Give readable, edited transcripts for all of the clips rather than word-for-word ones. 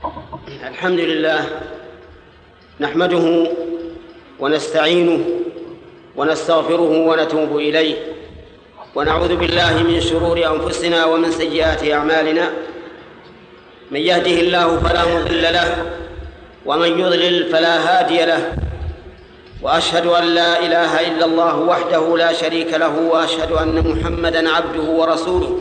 الحمد لله نحمده ونستعينه ونستغفره ونتوب إليه، ونعوذ بالله من شرور أنفسنا ومن سيئات أعمالنا. من يهده الله فلا مضل له، ومن يضلل فلا هادي له، وأشهد أن لا إله إلا الله وحده لا شريك له، وأشهد أن محمدًا عبده ورسوله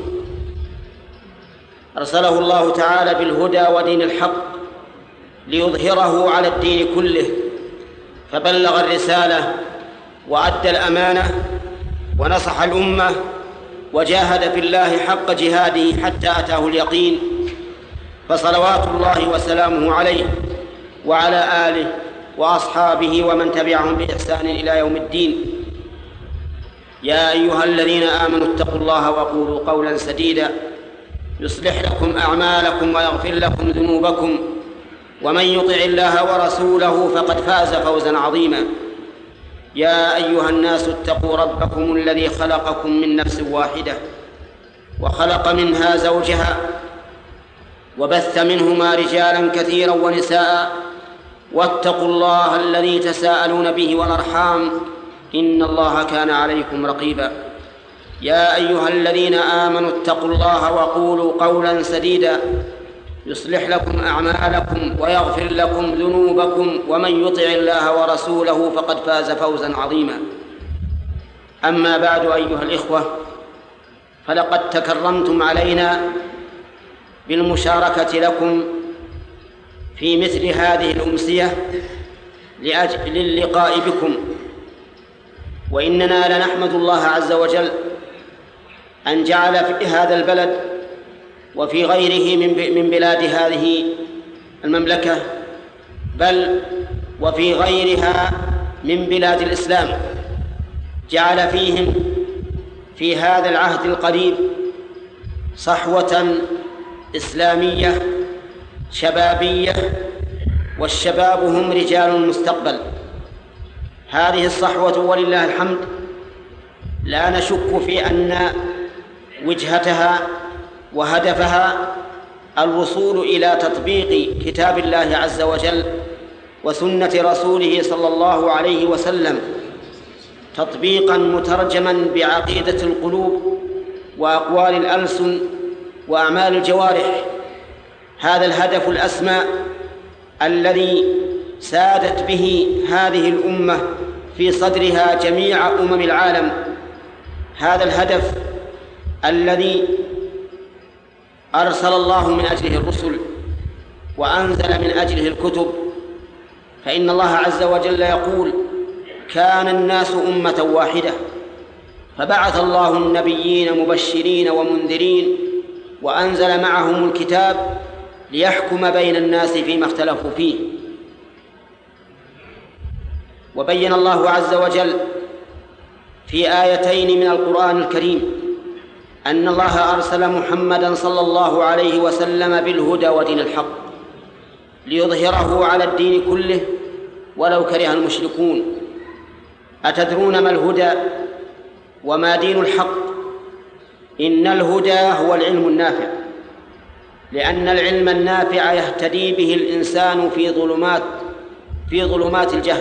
أرسله الله تعالى بالهدى ودين الحق ليظهره على الدين كله، فبلغ الرسالة وأدى الأمانة ونصح الأمة وجاهد في الله حق جهاده حتى أتاه اليقين، فصلوات الله وسلامه عليه وعلى آله وأصحابه ومن تبعهم بإحسان إلى يوم الدين. يا أيها الذين آمنوا اتقوا الله وقولوا قولا سديدا يصلح لكم أعمالكم ويغفر لكم ذنوبكم، ومن يطع الله ورسوله فقد فاز فوزا عظيما. يا أيها الناس اتقوا ربكم الذي خلقكم من نفس واحدة وخلق منها زوجها وبث منهما رجالا كثيرا ونساء، واتقوا الله الذي تساءلون به والأرحام إن الله كان عليكم رقيبا. يا أيها الذين آمنوا اتقوا الله وقولوا قولا سديدا يصلح لكم أعمالكم ويغفر لكم ذنوبكم، ومن يطع الله ورسوله فقد فاز فوزا عظيما. أما بعد أيها الإخوة، فلقد تكرمتم علينا بالمشاركة لكم في مثل هذه الأمسية لأجل اللقاء بكم، وإننا لنحمد الله عز وجل أن جعل في هذا البلد وفي غيره من بلاد هذه المملكة، بل وفي غيرها من بلاد الإسلام، جعل فيهم في هذا العهد القريب صحوة إسلامية شبابية، والشباب هم رجال المستقبل. هذه الصحوة ولله الحمد لا نشك في أن وجهتها وهدفها الوصول إلى تطبيق كتاب الله عز وجل وسنة رسوله صلى الله عليه وسلم تطبيقا مترجما بعقيدة القلوب وأقوال الألسن وأعمال الجوارح. هذا الهدف الأسمى الذي سادت به هذه الأمة في صدرها جميع العالم، هذا الهدف الذي أرسل الله من أجله الرسل وأنزل من أجله الكتب. فإن الله عز وجل يقول: كان الناس أمة واحدة فبعث الله النبيين مبشرين ومنذرين وأنزل معهم الكتاب ليحكم بين الناس فيما اختلفوا فيه. وبين الله عز وجل في آيتين من القرآن الكريم أن الله أرسل محمدًا صلى الله عليه وسلم بالهدى ودين الحق ليظهره على الدين كله ولو كره المشركون. أتدرون ما الهدى وما دين الحق؟ إن الهدى هو العلم النافع، لأن العلم النافع يهتدي به الإنسان في ظلمات الجهل.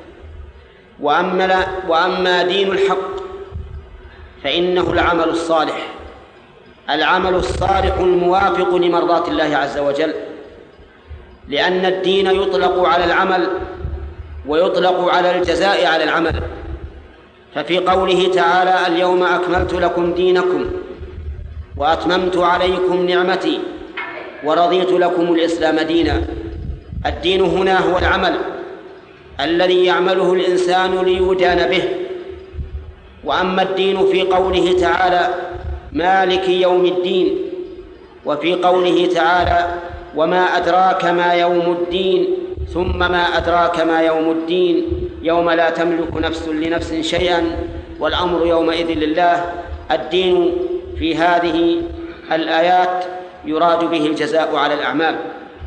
وأما دين الحق فإنه العمل الصالح، العمل الصالح الموافق لمرضاة الله عز وجل، لأن الدين يطلق على العمل ويطلق على الجزاء على العمل. ففي قوله تعالى: اليوم أكملت لكم دينكم وأتممت عليكم نعمتي ورضيت لكم الإسلام دينا، الدين هنا هو العمل الذي يعمله الإنسان ليدان به. وأما الدين في قوله تعالى: مالك يوم الدين، وفي قوله تعالى: وما أدراك ما يوم الدين، ثم ما أدراك ما يوم الدين، يوم لا تملك نفس لنفس شيئا والأمر يومئذ لله. الدين في هذه الآيات يراد به الجزاء على الأعمال.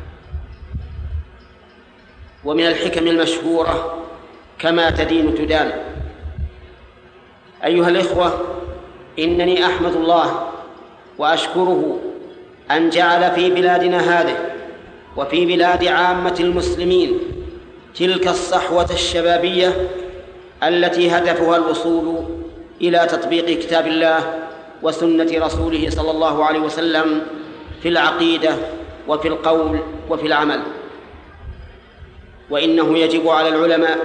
ومن الحكم المشهورة: كما تدين تدان. أيها الإخوة، إنني أحمد الله وأشكره أن جعل في بلادنا هذه وفي بلاد عامة المسلمين تلك الصحوة الشبابية التي هدفها الوصول إلى تطبيق كتاب الله وسنة رسوله صلى الله عليه وسلم في العقيدة وفي القول وفي العمل. وإنه يجب على العلماء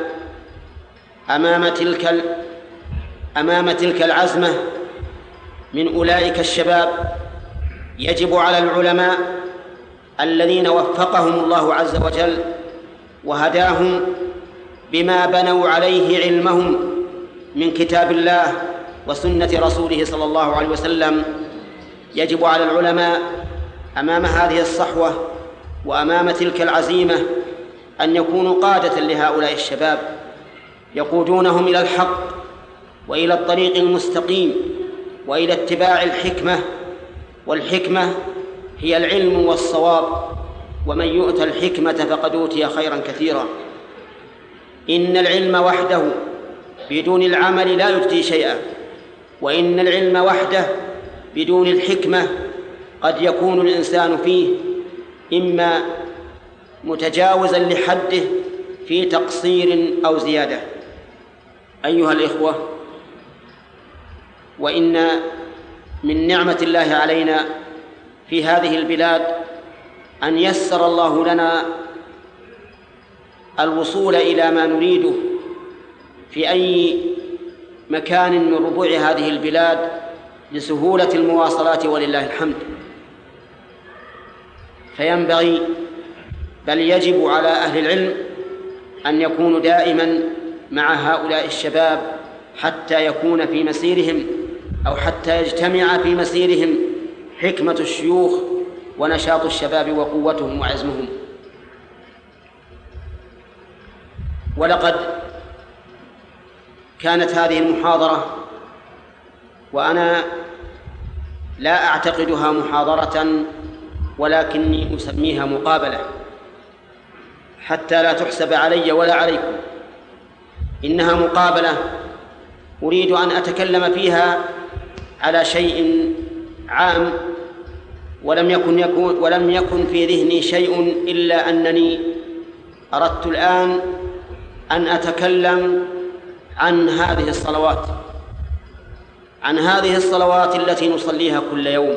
أمام تلك العزمة من أولئك الشباب، يجب على العلماء الذين وفقهم الله عز وجل وهداهم بما بنوا عليه علمهم من كتاب الله وسنة رسوله صلى الله عليه وسلم، يجب على العلماء أمام هذه الصحوة وأمام تلك العزيمة أن يكونوا قادة لهؤلاء الشباب، يقودونهم إلى الحق وإلى الطريق المستقيم وإلى اتباع الحكمة، والحكمة هي العلم والصواب، ومن يؤت الحكمة فقد أوتي خيرا كثيرا. إن العلم وحده بدون العمل لا يجدي شيئا، وإن العلم وحده بدون الحكمة قد يكون الإنسان فيه إما متجاوزا لحده في تقصير أو زيادة. أيها الإخوة، وإن من نعمة الله علينا في هذه البلاد أن يسر الله لنا الوصول إلى ما نريده في أي مكان من ربوع هذه البلاد لسهولة المواصلات ولله الحمد. فينبغي بل يجب على أهل العلم أن يكونوا دائما مع هؤلاء الشباب حتى يكون في مسيرهم أو حتى يجتمع في مسيرهم حكمة الشيوخ ونشاط الشباب وقوتهم وعزمهم. ولقد كانت هذه المحاضرة وأنا لا أعتقدها محاضرة ولكني أسميها مقابلة حتى لا تحسب علي ولا عليكم. إنها مقابلة أريد أن أتكلم فيها على شيء عام، ولم يكن في ذهني شيء إلا أنني أردت الآن أن أتكلم عن هذه الصلوات التي نصليها كل يوم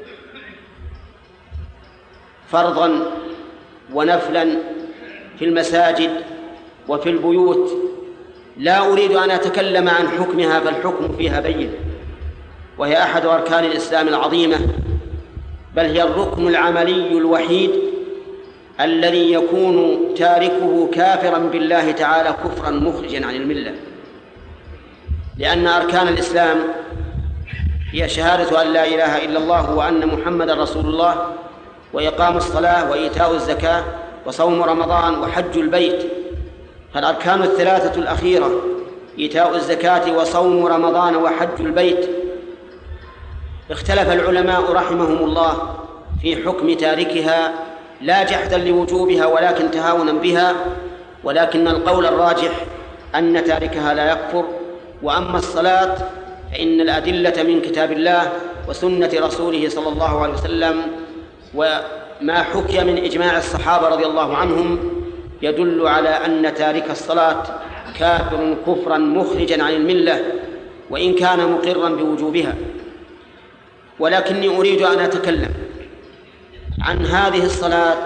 فرضا ونفلا في المساجد وفي البيوت. لا أريد أن أتكلم عن حكمها، فالحكم فيها بين، وهي أحد أركان الإسلام العظيمة، بل هي الركن العملي الوحيد الذي يكون تاركه كافرا بالله تعالى كفرا مخرجا عن الملة. لأن أركان الإسلام هي شهادة أن لا إله إلا الله وأن محمدا رسول الله، وإقام الصلاة وإيتاء الزكاة وصوم رمضان وحج البيت. فالأركان الثلاثة الأخيرة إيتاء الزكاة وصوم رمضان وحج البيت اختلف العلماء رحمهم الله في حكم تاركها، لا جحدا لوجوبها ولكن تهاونا بها، ولكن القول الراجح أن تاركها لا يكفر. وأما الصلاة فإن الأدلة من كتاب الله وسنة رسوله صلى الله عليه وسلم وما حكي من إجماع الصحابة رضي الله عنهم يدل على أن تارك الصلاة كافر كفرا مخرجا عن الملة وإن كان مقرا بوجوبها. ولكني أريد أن أتكلم عن هذه الصلاة،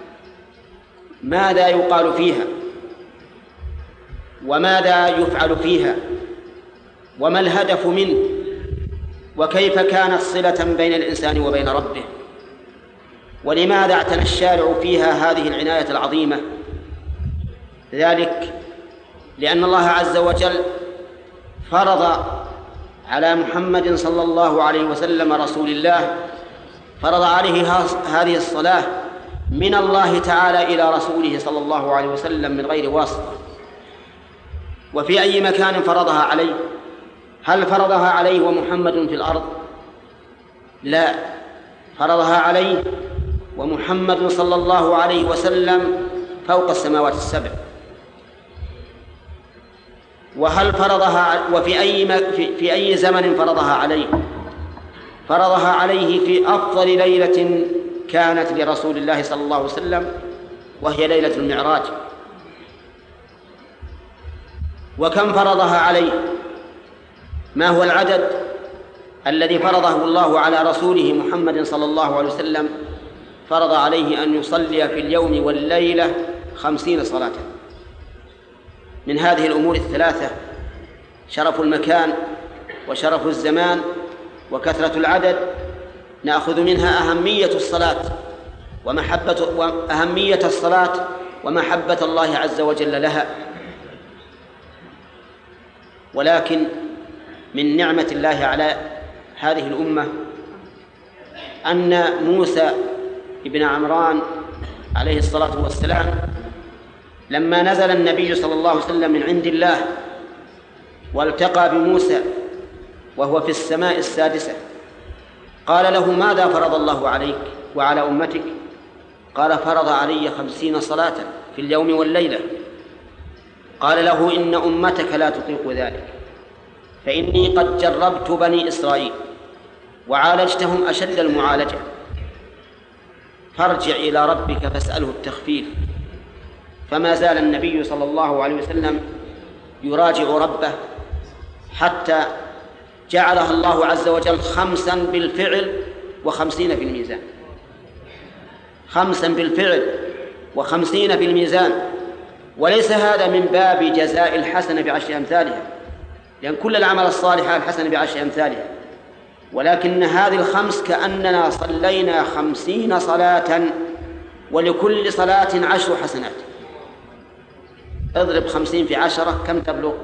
ماذا يقال فيها وماذا يفعل فيها وما الهدف منه، وكيف كانت صلة بين الإنسان وبين ربه، ولماذا اعتنى الشارع فيها هذه العناية العظيمة. ذلك لأن الله عز وجل فرض على محمد صلى الله عليه وسلم رسول الله، فرض عليه هذه الصلاة من الله تعالى إلى رسوله صلى الله عليه وسلم من غير واسطة. وفي أي مكان فرضها عليه؟ هل فرضها عليه ومحمد في الأرض؟ لا، فرضها عليه ومحمد صلى الله عليه وسلم فوق السماوات السبع. وهل فرضها في أي زمن فرضها عليه؟ فرضها عليه في أفضل ليلة كانت لرسول الله صلى الله عليه وسلم، وهي ليلة المعراج. وكم فرضها عليه؟ ما هو العدد الذي فرضه الله على رسوله محمد صلى الله عليه وسلم؟ فرض عليه أن يصلي في اليوم والليلة 50 صلاة. من هذه الأمور الثلاثة شرف المكان وشرف الزمان وكثرة العدد نأخذ منها أهمية الصلاة وأهمية الصلاة ومحبة الله عز وجل لها. ولكن من نعمة الله على هذه الأمة أن موسى ابن عمران عليه الصلاة والسلام لما نزل النبي صلى الله عليه وسلم من عند الله والتقى بموسى وهو في السماء السادسة، قال له: ماذا فرض الله عليك وعلى أمتك؟ قال: فرض علي 50 صلاة في اليوم والليلة. قال له: إن أمتك لا تطيق ذلك، فإني قد جربت بني إسرائيل وعالجتهم أشد المعالجة، فارجع إلى ربك فاسأله التخفيف. فما زال النبي صلى الله عليه وسلم يراجع ربه حتى جعلها الله عز وجل 5 بالفعل و50 في الميزان. 5 بالفعل و50 في الميزان. وليس هذا من باب جزاء الحسنة ب10 أمثالها، لأن كل العمل الصالح الحسنة ب10 أمثالها، ولكن هذه ال5 كأننا صلينا 50 صلاة، ولكل صلاة 10 حسنات. اضرب 50 في 10 كم تبلغ؟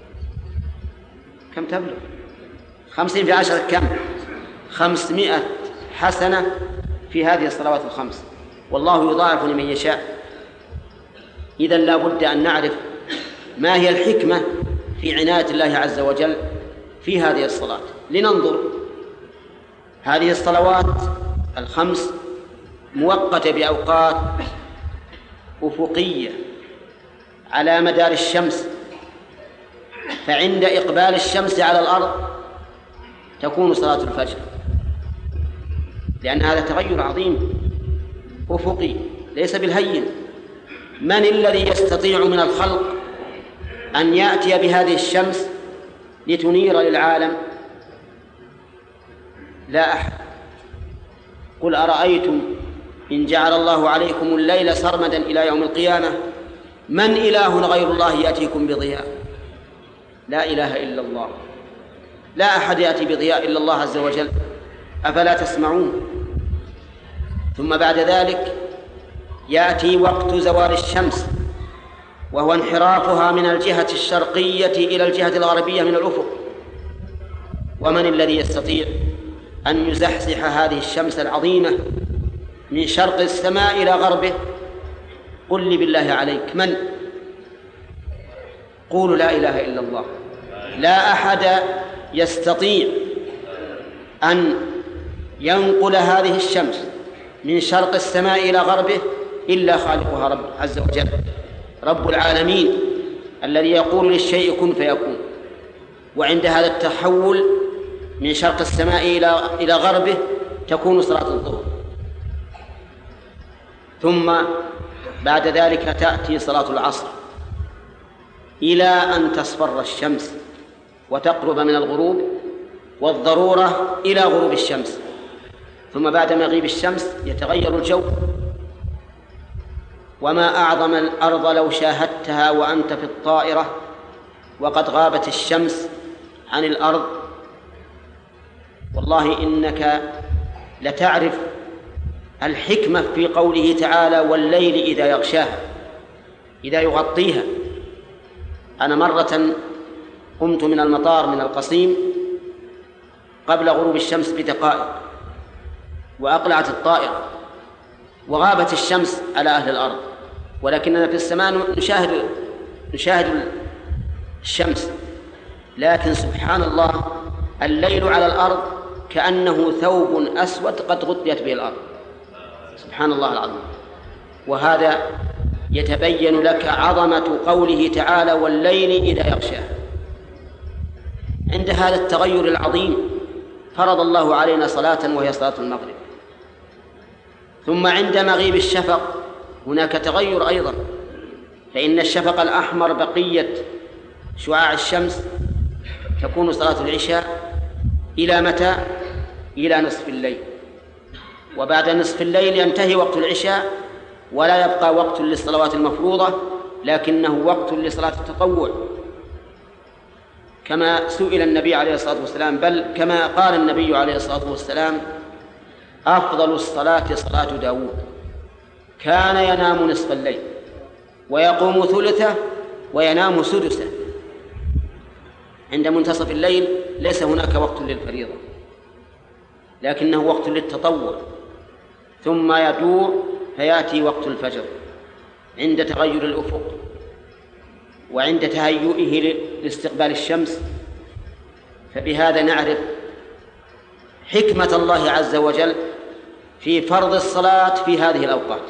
50 في 10 كم؟ 500 حسنة في هذه الصلوات ال5، والله يضاعف لمن يشاء. إذن لا بد أن نعرف ما هي الحكمة في عناية الله عز وجل في هذه الصلاة. لننظر. هذه الصلوات ال5 موقتة بأوقات أفقية على مدار الشمس، فعند إقبال الشمس على الأرض تكون صلاة الفجر، لأن هذا تغير عظيم أفقي ليس بالهين. من الذي يستطيع من الخلق أن يأتي بهذه الشمس لتنير للعالم؟ لا أحد. قل أرأيتم إن جعل الله عليكم الليل سرمدا إلى يوم القيامة من إله غير الله يأتيكم بضياء؟ لا إله إلا الله، لا أحد يأتي بضياء إلا الله عز وجل. أفلا تسمعون؟ ثم بعد ذلك يأتي وقت زوال الشمس، وهو انحرافها من الجهة الشرقية إلى الجهة الغربية من الأفق. ومن الذي يستطيع أن يزحزح هذه الشمس العظيمة من شرق السماء إلى غربه؟ قل لي بالله عليك من؟ قولوا لا إله إلا الله. لا أحد يستطيع أن ينقل هذه الشمس من شرق السماء إلى غربه إلا خالقها رب عز وجل، رب العالمين، الذي يقول للشيء كن فيكون. وعند هذا التحول من شرق السماء إلى غربه تكون صلاة الظهر. ثم بعد ذلك تأتي صلاة العصر إلى أن تصفر الشمس وتقرب من الغروب، والضرورة إلى غروب الشمس. ثم بعد مغيب الشمس يتغير الجو. وما أعظم الأرض لو شاهدتها وأنت في الطائرة وقد غابت الشمس عن الأرض. والله إنك لتعرف الحكمة في قوله تعالى: والليل إذا يغشاها، إذا يغطيها. أنا مرة قمت من المطار من القصيم قبل غروب الشمس بدقائق، وأقلعت الطائرة وغابت الشمس على أهل الأرض، ولكننا في السماء نشاهد الشمس. لكن سبحان الله، الليل على الأرض كأنه ثوب أسود قد غطيت به الأرض. سبحان الله العظيم. وهذا يتبين لك عظمة قوله تعالى: والليل إذا يغشاه. عند هذا التغير العظيم فرض الله علينا صلاة، وهي صلاة المغرب. ثم عند مغيب الشفق هناك تغير أيضا، فإن الشفق الأحمر بقية شعاع الشمس تكون صلاة العشاء إلى متى؟ إلى نصف الليل، وبعد نصف الليل ينتهي وقت العشاء ولا يبقى وقت للصلوات المفروضة، لكنه وقت لصلاة التطوع، كما سئل النبي عليه الصلاة والسلام، بل كما قال النبي عليه الصلاة والسلام: أفضل الصلاة صلاة داود، كان ينام نصف الليل ويقوم ثلثه وينام سدسه. عند منتصف الليل ليس هناك وقت للفريضة، لكنه وقت للتطوع، ثم يدور فيأتي وقت الفجر عند تغير الأفق وعند تهيئه لاستقبال الشمس. فبهذا نعرف حكمة الله عز وجل في فرض الصلاة في هذه الأوقات.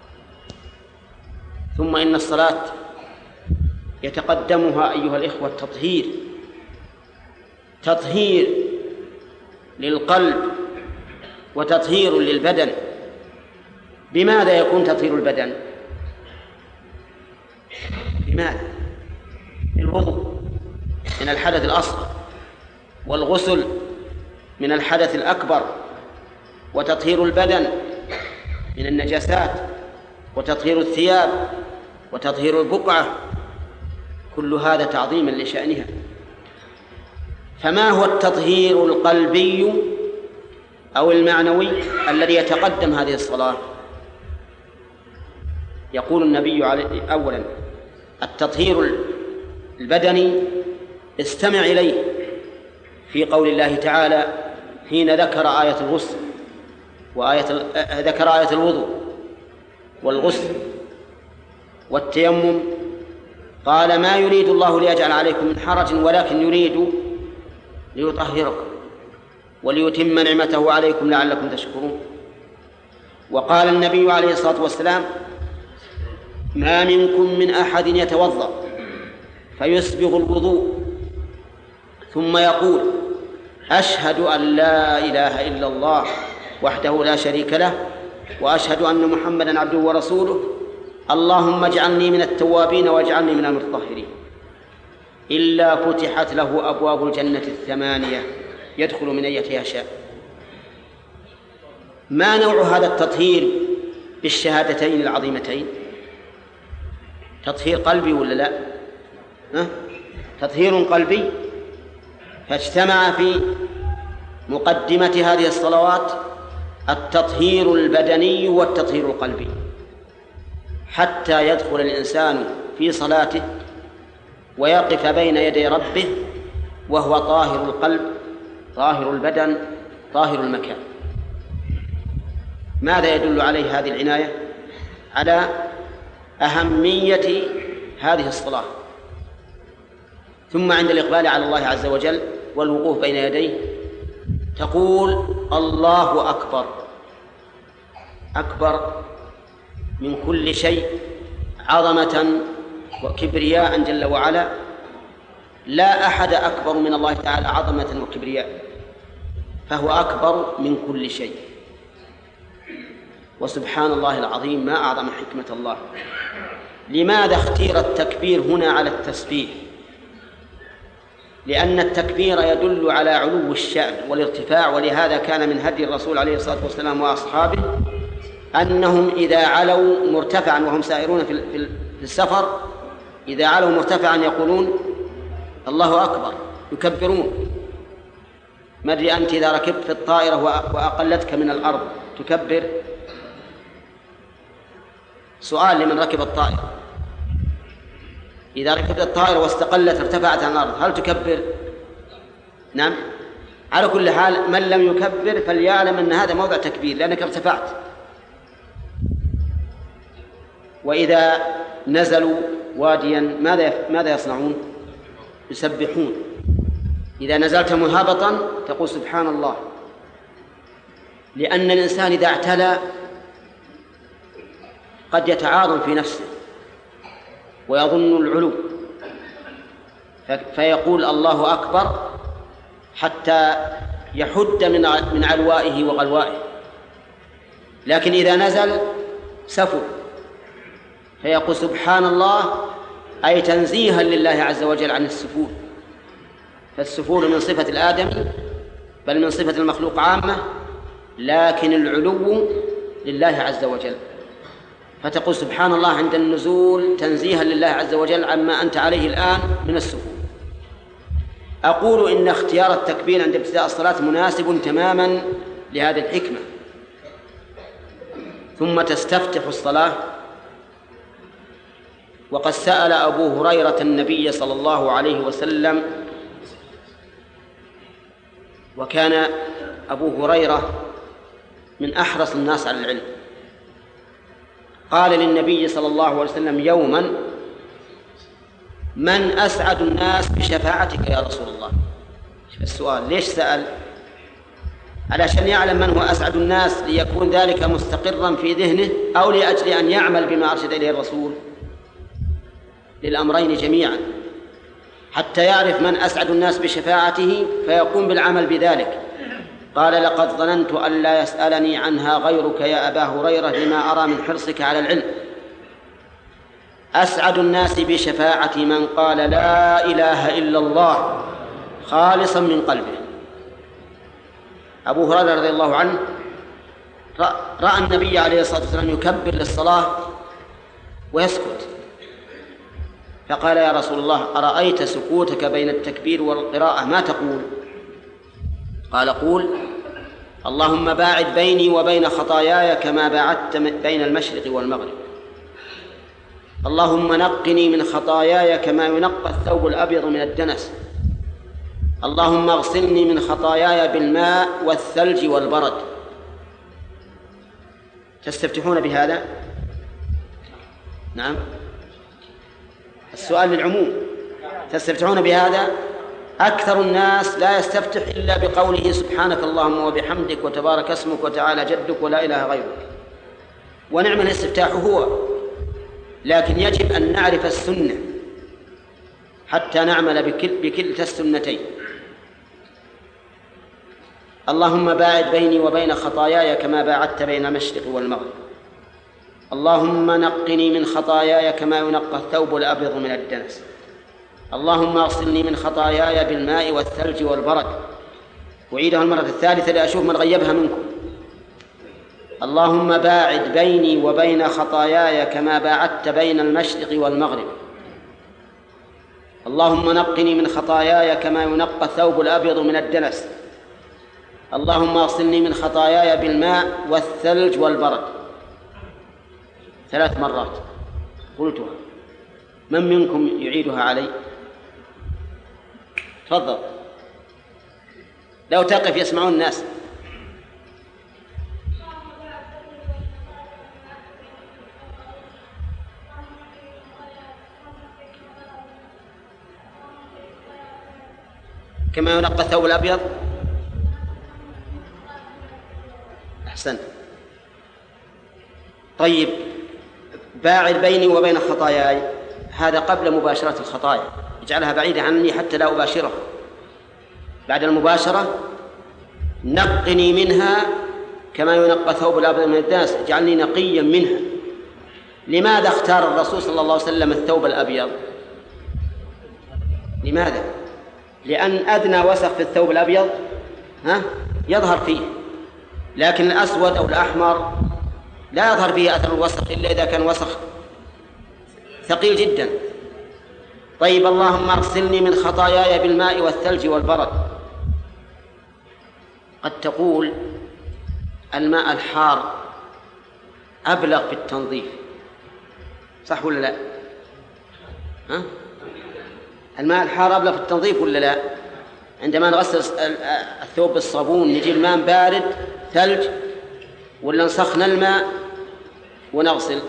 ثم إن الصلاة يتقدمها أيها الإخوة تطهير للقلب وتطهير للبدن. بماذا يكون تطهير البدن؟ بماذا؟ الوضوء من الحدث الأصغر، والغسل من الحدث الأكبر، وتطهير البدن من النجاسات، وتطهير الثياب، وتطهير البقعة، كل هذا تعظيما لشأنها. فما هو التطهير القلبي أو المعنوي الذي يتقدم هذه الصلاة؟ يقول النبي عليه أولا: التطهير البدني استمع إليه في قول الله تعالى حين ذكر آية الغسل ذكر آية الوضوء والغسل والتيمم، قال: ما يريد الله ليجعل عليكم من حرج ولكن يريد ليطهركم وليتم نعمته عليكم لعلكم تشكرون. وقال النبي عليه الصلاة والسلام: ما منكم من أحد يتوضأ فيسبغ الوضوء ثم يقول: أشهد أن لا إله إلا الله وحده لا شريك له وأشهد أن محمدًا عبده ورسوله، اللهم اجعلني من التوابين واجعلني من المتطهرين، إلا فتحت له أبواب الجنة 8 يدخل من أيتها شاء. ما نوع هذا التطهير بالشهادتين العظيمتين؟ تطهير قلبي ولا لا؟ تطهير قلبي، فاجتمع في مقدمة هذه الصلوات التطهير البدني والتطهير القلبي، حتى يدخل الإنسان في صلاته ويقف بين يدي ربه وهو طاهر القلب طاهر البدن طاهر المكان. ماذا يدل عليه هذه العناية؟ على أهمية هذه الصلاة. ثم عند الإقبال على الله عز وجل والوقوف بين يديه تقول: الله أكبر، أكبر من كل شيء عظمة وكبرياء جل وعلا، لا أحد أكبر من الله تعالى عظمة وكبرياء، فهو أكبر من كل شيء. وسبحان الله العظيم، ما أعظم حكمة الله. لماذا اختير التكبير هنا على التسبيح؟ لأن التكبير يدل على علو الشأن والارتفاع، ولهذا كان من هدي الرسول عليه الصلاة والسلام وأصحابه أنهم إذا علوا مرتفعا وهم سائرون في السفر، إذا علوا مرتفعا يقولون: الله أكبر، يكبرون. ما أدري أنت إذا ركبت في الطائرة وأقلتك من الأرض تكبر؟ سؤال لمن ركب الطائرة: إذا ركبت الطائرة واستقلت ارتفعت عن الأرض هل تكبر؟ نعم. على كل حال من لم يكبر فليعلم أن هذا موضع تكبير لأنك ارتفعت. وإذا نزلوا واديا ماذا يصنعون؟ يسبحون. إذا نزلت منهبطا تقول: سبحان الله. لأن الإنسان إذا اعتلى قد يتعاظم في نفسه ويظن العلو، فيقول الله أكبر حتى يحد من علوائه وغلوائه. لكن إذا نزل سفل، فيقول سبحان الله، أي تنزيها لله عز وجل عن السفول. فالسفول من صفة الآدمي بل من صفة المخلوق عامة، لكن العلو لله عز وجل، فتقول سبحان الله عند النزول تنزيها لله عز وجل عما أنت عليه الآن من السفول. أقول إن اختيار التكبير عند ابتداء الصلاة مناسب تماما لهذه الحكمة. ثم تستفتح الصلاة. وقد سأل أبو هريرة النبي صلى الله عليه وسلم، وكان أبو هريرة من أحرص الناس على العلم، قال للنبي صلى الله عليه وسلم يوما: من أسعد الناس بشفاعتك يا رسول الله؟ السؤال ليش سأل؟ علشان يعلم من هو أسعد الناس، ليكون ذلك مستقرا في ذهنه، أو لأجل أن يعمل بما أرشد إليه الرسول؟ للأمرين جميعا، حتى يعرف من أسعد الناس بشفاعته فيقوم بالعمل بذلك. قال: لقد ظننت أن لا يسألني عنها غيرك يا أبا هريرة لما أرى من حرصك على العلم. أسعد الناس بشفاعة من قال لا إله إلا الله خالصا من قلبه. أبو هريرة رضي الله عنه رأى النبي عليه الصلاة والسلام يكبر للصلاة ويسكت، فقال: يا رسول الله، أرأيت سكوتك بين التكبير والقراءة ما تقول؟ قال: قول: اللهم باعد بيني وبين خطاياي كما باعدت بين المشرق والمغرب. اللهم نقني من خطاياي كما ينقى الثوب الأبيض من الدنس. اللهم اغسلني من خطاياي بالماء والثلج والبرد. تستفتحون بهذا؟ نعم، السؤال للعموم. تستفتحون بهذا؟ أكثر الناس لا يستفتح إلا بقوله سبحانك اللهم وبحمدك وتبارك اسمك وتعالى جدك ولا إله غيرك، ونعم الاستفتاح هو، لكن يجب أن نعرف السنة حتى نعمل بكلتا السنتين. اللهم باعد بيني وبين خطاياي كما باعدت بين المشرق والمغرب. اللهم نقني من خطاياي كما ينقى الثوب الأبيض من الدنس. اللهم اغسلني من خطاياي بالماء والثلج والبرد. أعيدها المرة الثالثة لأشوف من غيبها منكم. اللهم باعد بيني وبين خطاياي كما باعدت بين المشرق والمغرب. اللهم نقني من خطاياي كما ينقى الثوب الأبيض من الدنس. اللهم اغسلني من خطاياي بالماء والثلج والبرد. 3 مرات قلتها. من منكم يعيدها علي؟ تفضل، لو تقف يسمعون الناس. كما ينقى الثوب الأبيض. أحسنت. طيب، باعد بيني وبين خطاياي، هذا قبل مباشرة الخطايا، اجعلها بعيدة عني حتى لا أباشرها. بعد المباشرة نقني منها كما ينقى ثوب الأبيض من الدنس، اجعلني نقيا منها. لماذا اختار الرسول صلى الله عليه وسلم الثوب الأبيض؟ لماذا؟ لأن أدنى وسخ في الثوب الأبيض يظهر فيه، لكن الأسود أو الأحمر لا يظهر فيه أثر الوسخ إلا إذا كان وسخ ثقيل جدا. طيب، اللهم اغسلني من خطاياي بالماء والثلج والبرد. قد تقول الماء الحار أبلغ في التنظيف، صح ولا لا؟ الماء الحار أبلغ في التنظيف ولا لا؟ عندما نغسل الثوب بالصابون نجي الماء بارد ثلج، ولا نسخن الماء ونغسل؟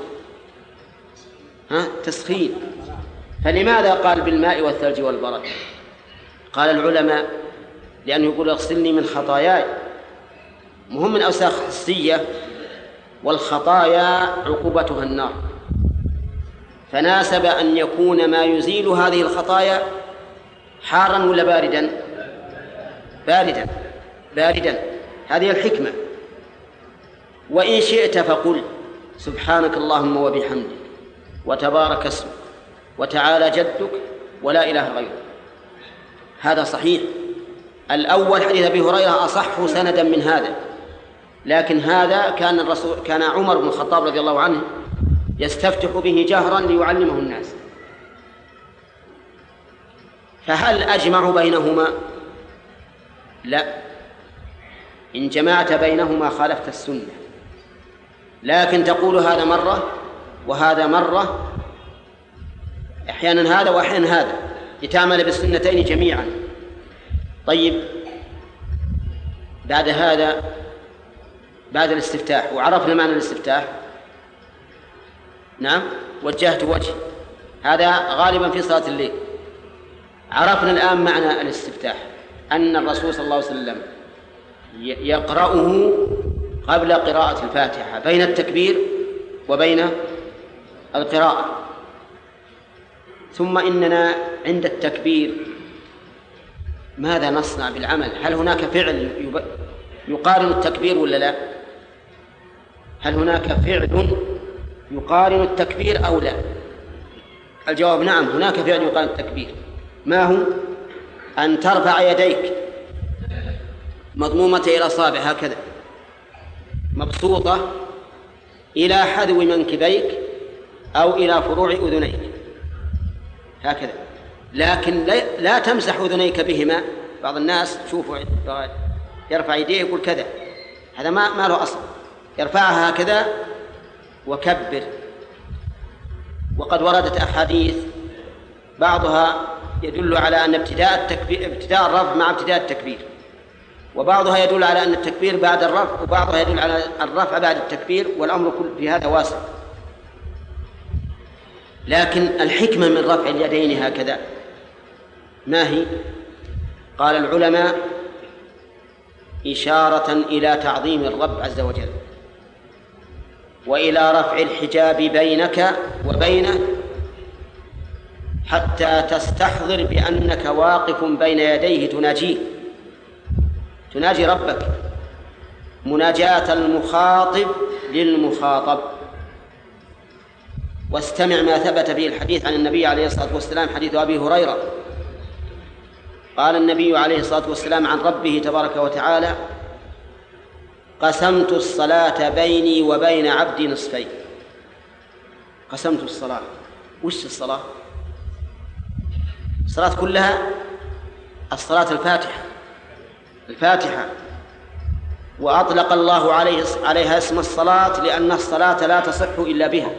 تسخين. فلماذا قال بالماء والثلج والبرد؟ قال العلماء لأنه يقول اغسلني من خطاياي، مهم من أوساخ حسية، والخطايا عقوبتها النار، فناسب أن يكون ما يزيل هذه الخطايا حارا ولا باردا؟ باردا. هذه الحكمة. وإن شئت فقل سبحانك اللهم وبحمدك وتبارك اسمك وتعالى جدك ولا إله غيرك. هذا صحيح. الأول حديث أبي هريرة أصح سندا من هذا، لكن هذا كان عمر بن الخطاب رضي الله عنه يستفتح به جهرا ليعلمه الناس. فهل أجمع بينهما؟ لا، إن جمعت بينهما خالفت السنة، لكن تقول هذا مرة وهذا مرة، أحيانا هذا وأحيانا هذا، لتعمل بالسنتين جميعا. طيب، بعد هذا، بعد الاستفتاح، وعرفنا معنى الاستفتاح، نعم، وجهت وجهي، هذا غالبا في صلاة الليل. عرفنا الآن معنى الاستفتاح، أن الرسول صلى الله عليه وسلم يقرأه قبل قراءة الفاتحة بين التكبير وبين القراءة. ثم إننا عند التكبير ماذا نصنع بالعمل؟ هل هناك فعل يقارن التكبير ولا لا؟ هل هناك فعل يقارن التكبير أو لا؟ الجواب نعم، هناك فعل يقارن التكبير. ما هو؟ أن ترفع يديك مضمومة إلى أصابع هكذا، مبسوطة إلى حذو منكبيك أو إلى فروع أذنيك هكذا، لكن لا تمسح أذنيك بهما. بعض الناس تشوفوا يرفع يديه يقول كذا، هذا ما له أصل. يرفعها هكذا وكبر. وقد وردت أحاديث بعضها يدل على أن ابتداء الرفع مع ابتداء التكبير، وبعضها يدل على أن التكبير بعد الرفع، وبعضها يدل على الرفع بعد التكبير، والأمر كل في هذا واسع. لكن الحكمة من رفع اليدين هكذا ما هي؟ قال العلماء: إشارة إلى تعظيم الرب عز وجل، وإلى رفع الحجاب بينك وبينه، حتى تستحضر بأنك واقف بين يديه تناجي ربك مناجاة المخاطب للمخاطب. واستمع ما ثبت به الحديث عن النبي عليه الصلاة والسلام، حديث أبي هريرة. قال النبي عليه الصلاة والسلام عن ربه تبارك وتعالى: قسمت الصلاة بيني وبين عبدي نصفين. قسمت الصلاة، وش الصلاة؟ الصلاة كلها، الصلاة الفاتحة، وأطلق الله عليها اسم الصلاة لأن الصلاة لا تصح إلا بها.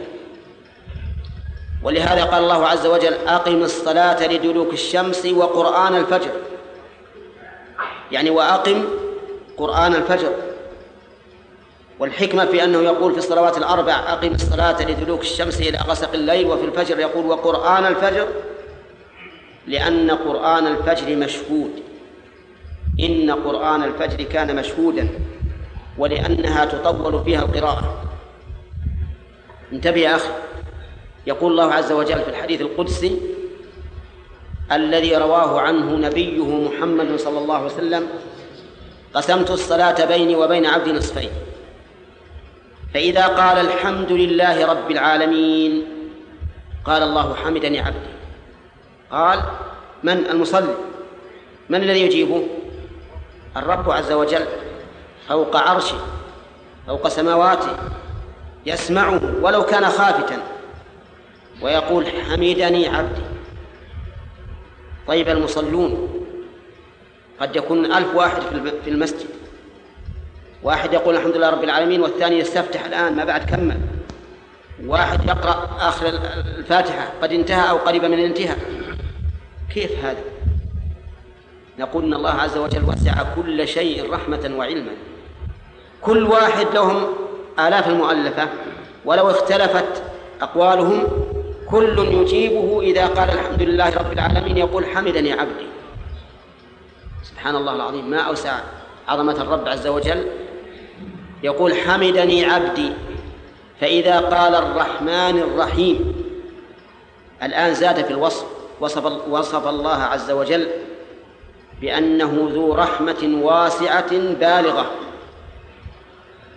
ولهذا قال الله عز وجل: أقم الصلاة لدلوك الشمس وقرآن الفجر، يعني وأقم قرآن الفجر. والحكمة في أنه يقول في الصلوات الأربع: أقم الصلاة لدلوك الشمس إلى غسق الليل، وفي الفجر يقول: وقرآن الفجر، لأن قرآن الفجر مشهود، إن قرآن الفجر كان مشهودا، ولأنها تطول فيها القراءة. انتبه يا أخي، يقول الله عز وجل في الحديث القدسي الذي رواه عنه نبيه محمد صلى الله عليه وسلم: قسمت الصلاة بيني وبين عبدي نصفين، فإذا قال الحمد لله رب العالمين قال الله: حمدني عبدي. قال: من المصلي؟ من الذي يجيبه؟ الرب عز وجل فوق عرشه، فوق سماواته، يسمعه ولو كان خافتا، ويقول: حمدني عبدي. طيب، المصلون قد يكون 1000 واحد في المسجد، واحد يقول الحمد لله رب العالمين، والثاني يستفتح الآن ما بعد كمل، واحد يقرأ آخر الفاتحة قد انتهى أو قريب من الانتهاء. كيف هذا؟ نقول إن الله عز وجل وسع كل شيء رحمة وعلما. كل واحد لهم آلاف المؤلفة، ولو اختلفت أقوالهم كل يجيبه إذا قال الحمد لله رب العالمين يقول: حمدني عبدي. سبحان الله العظيم، ما أوسع عظمة الرب عز وجل. يقول: حمدني عبدي. فإذا قال الرحمن الرحيم، الآن زاد في الوصف، وصف الله عز وجل بأنه ذو رحمة واسعة بالغة.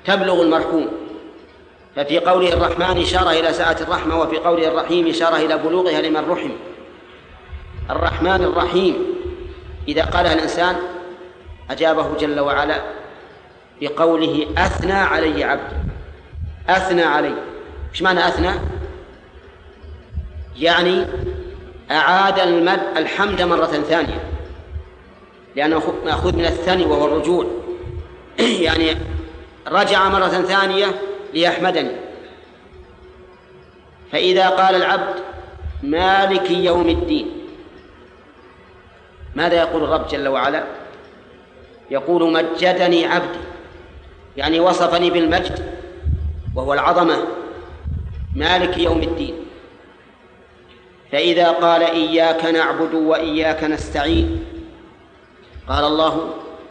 تبلغ المرحوم. ففي قوله الرحمن إشارة إلى سعة الرحمة، وفي قوله الرحيم إشارة إلى بلوغها لمن رحم. الرحمن الرحيم إذا قالها الإنسان أجابه جل وعلا بقوله أثنى علي عبدي. أثنى علي، إيش معنى أثنى؟ يعني أعاد الحمد مرة ثانية، لأنه مأخوذ من الثاني وهو الرجوع يعني رجع مرة ثانية ليحمدني. فإذا قال العبد مالك يوم الدين، ماذا يقول الرب جل وعلا؟ يقول مجدني عبدي، يعني وصفني بالمجد وهو العظمة، مالك يوم الدين. فإذا قال إياك نعبد وإياك نستعين، قال الله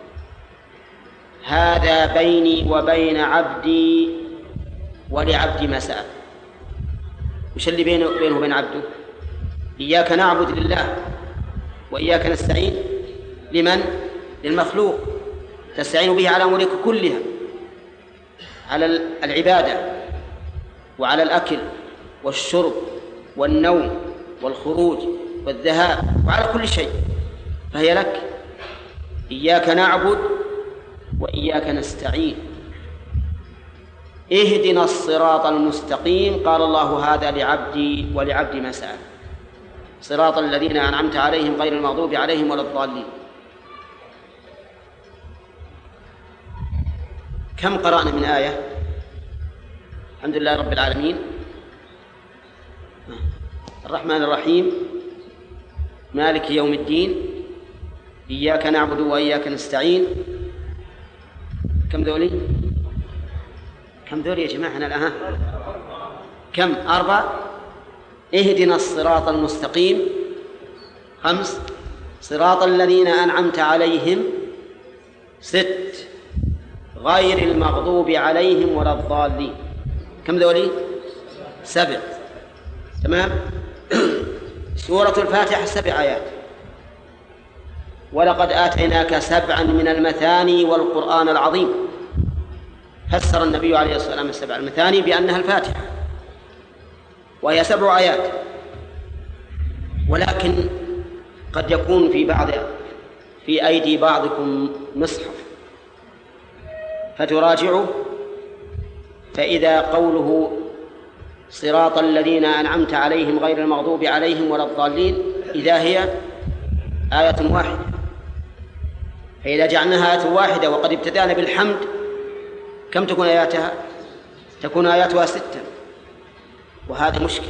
هذا بيني وبين عبدي ولعبدي ما سأل. وش اللي بينه وبين عبده؟ إياك نعبد لله، وإياك نستعين لمن؟ للمخلوق، تستعين به على أمورك كلها، على العبادة وعلى الأكل والشرب والنوم والخروج والذهاب وعلى كل شيء، فهي لك. إياك نعبد وإياك نستعين، اهدنا الصراط المستقيم، قال الله هذا لعبدي ولعبدي ما سأل، صراط الذين أنعمت عليهم غير المغضوب عليهم ولا الضالين. كم قرأنا من آية؟ الحمد لله رب العالمين، الرحمن الرحيم، مالك يوم الدين، إياك نعبد وإياك نستعين. كم ذولي؟ كم ذولي يا جماعة؟ الآن كم؟ 4. اهدنا الصراط المستقيم 5. صراط الذين أنعمت عليهم 6. غير المغضوب عليهم ولا الضالين. كم ذولي؟ 7. تمام. سورة الفاتحة 7 آيات. ولقد آتيناك 7 من المثاني والقرآن العظيم. فسر النبي عليه الصلاة والسلام 7 المثاني بأنها الفاتحة، وهي 7 آيات. ولكن قد يكون في أيدي بعضكم مصحف فتراجعه، فإذا قوله صراط الذين أنعمت عليهم غير المغضوب عليهم ولا الضالين إذا هي آية واحدة، فإذا جعلناها آية واحدة وقد ابتدأنا بالحمد كم تكون آياتها؟ تكون آياتها 6، وهذا مشكل.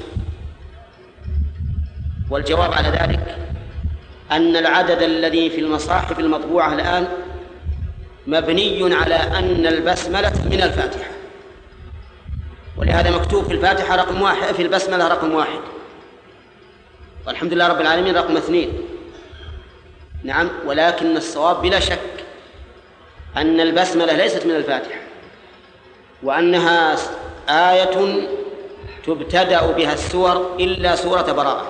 والجواب على ذلك أن العدد الذي في المصاحف المطبوعة الآن مبني على أن البسملة من الفاتحة، ولهذا مكتوب في الفاتحة رقم 1، في البسملة رقم 1، والحمد لله رب العالمين رقم 2. نعم، ولكن الصواب بلا شك أن البسملة ليست من الفاتحة، وأنها آية تبتدأ بها السور إلا سورة براءة.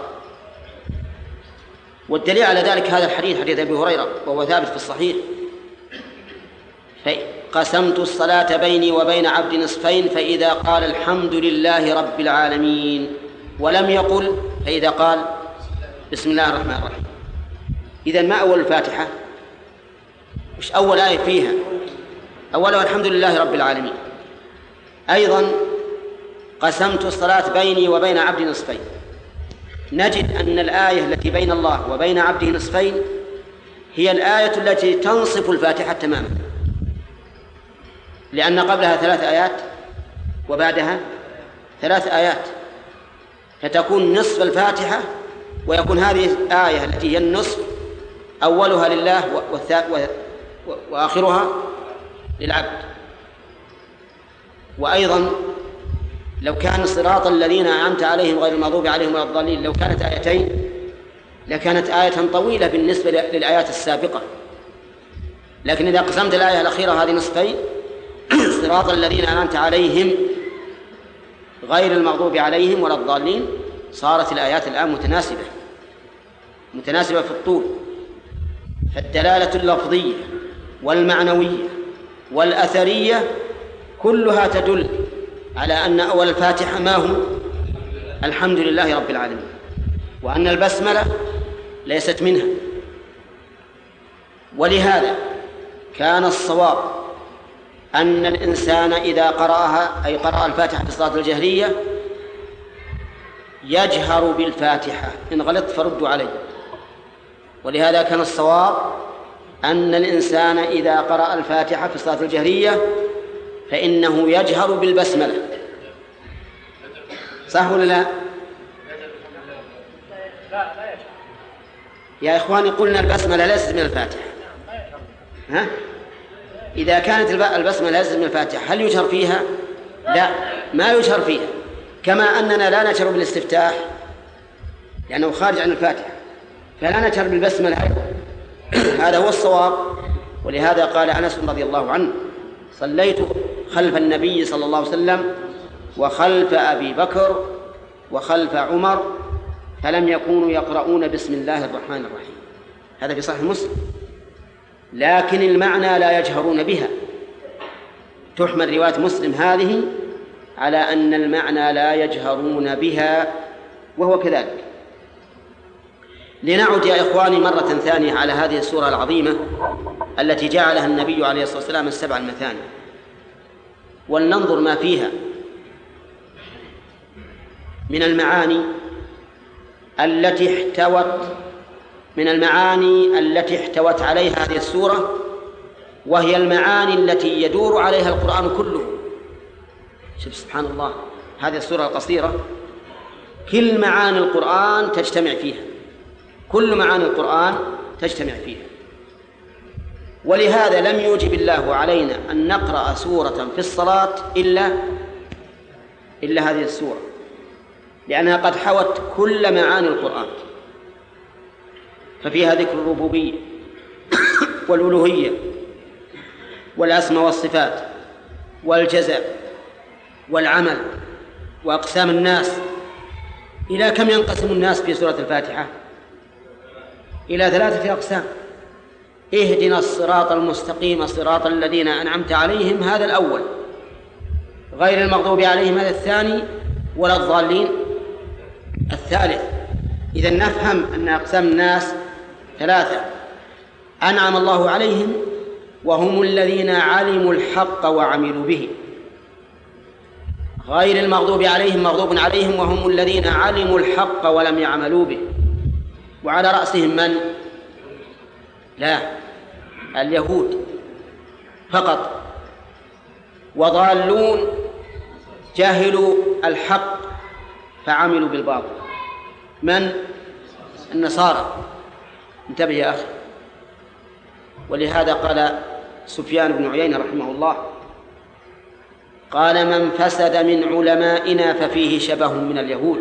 والدليل على ذلك هذا الحديث، حديث أبي هريرة وهو ثابت في الصحيح: قسمت الصلاة بيني وبين عبد نصفين، فإذا قال الحمد لله رب العالمين ولم يقل، فإذا قال بسم الله الرحمن الرحيم. إذن ما أول الفاتحة؟ مش أول آية فيها؟ أولها الحمد لله رب العالمين. أيضا قسمت الصلاة بيني وبين عبد نصفين، نجد أن الآية التي بين الله وبين عبده نصفين هي الآية التي تنصف الفاتحة تماما، لأن قبلها 3 آيات وبعدها 3 آيات، فتكون نصف الفاتحة، ويكون هذه الآية التي هي النصف أولها لله وآخرها للعبد. وأيضا لو كان صراط الذين أنعمت عليهم غير المغضوب عليهم ولا الضالين لو كانت آيتين لكانت آية طويلة بالنسبة للآيات السابقة، لكن إذا قسمت الآية الأخيرة هذه نصفين صراط الذين أنعمت عليهم غير المغضوب عليهم ولا الضالين، صارت الآيات الآن متناسبة في الطول. فالدلالة اللفظية والمعنوية والأثرية كلها تدل على أن أول الفاتحة ما هو؟ الحمد لله رب العالمين، وأن البسملة ليست منها. ولهذا كان الصواب أن الإنسان إذا قرأها، أي قرأ الفاتحة في الصلاة الجهرية، يجهر بالفاتحة. إن غلطت فردوا علي. ولهذا كان الصواب أن الإنسان إذا قرأ الفاتحة في الصلاة الجهرية فإنه يجهر بالبسملة. صح ولا لا؟ يا إخواني قلنا البسملة ليست من الفاتحة. ها؟ إذا كانت البسملة ليست من الفاتحة هل يجهر فيها؟ لا، ما يجهر فيها، كما أننا لا نجهر بالاستفتاح لأنه خارج عن الفاتحة، فلا نجهر بالبسملة أيضا. هذا هو الصواب. ولهذا قال أنس رضي الله عنه: صليت خلف النبي صلى الله عليه وسلم وخلف أبي بكر وخلف عمر فلم يكونوا يقرؤون بسم الله الرحمن الرحيم. هذا في صحيح مسلم. لكن المعنى لا يجهرون بها. تحمل رواية مسلم هذه على أن المعنى لا يجهرون بها، وهو كذلك. لنعد يا إخواني مرة ثانية على هذه السورة العظيمة التي جعلها النبي عليه الصلاة والسلام 7 المثاني، ولننظر ما فيها من المعاني التي احتوت عليها هذه السورة، وهي المعاني التي يدور عليها القرآن كله. شوف سبحان الله، هذه السورة القصيرة كل معاني القرآن تجتمع فيها، كل معاني القرآن تجتمع فيها. ولهذا لم يوجب الله علينا أن نقرأ سورة في الصلاة إلا هذه السورة، لأنها قد حوت كل معاني القرآن. ففيها ذكر الربوبية والألوهية والأسماء والصفات والجزاء والعمل وأقسام الناس. إلى كم ينقسم الناس في سورة الفاتحة؟ إلى 3 أقسام. اهدنا الصراط المستقيم صراط الذين أنعمت عليهم، هذا الأول، غير المغضوب عليهم هذا الثاني، ولا الضالين الثالث. إذن نفهم أن أقسام الناس 3: أنعم الله عليهم وهم الذين علموا الحق وعملوا به، غير المغضوب عليهم مغضوب عليهم وهم الذين علموا الحق ولم يعملوا به. وعلى رأسهم من؟ لا، اليهود فقط. وضالون جاهلوا الحق فعملوا بالباطل، من؟ النصارى. انتبه يا أخي. ولهذا قال سفيان بن عيينة رحمه الله: قال: من فسد من علمائنا ففيه شبه من اليهود،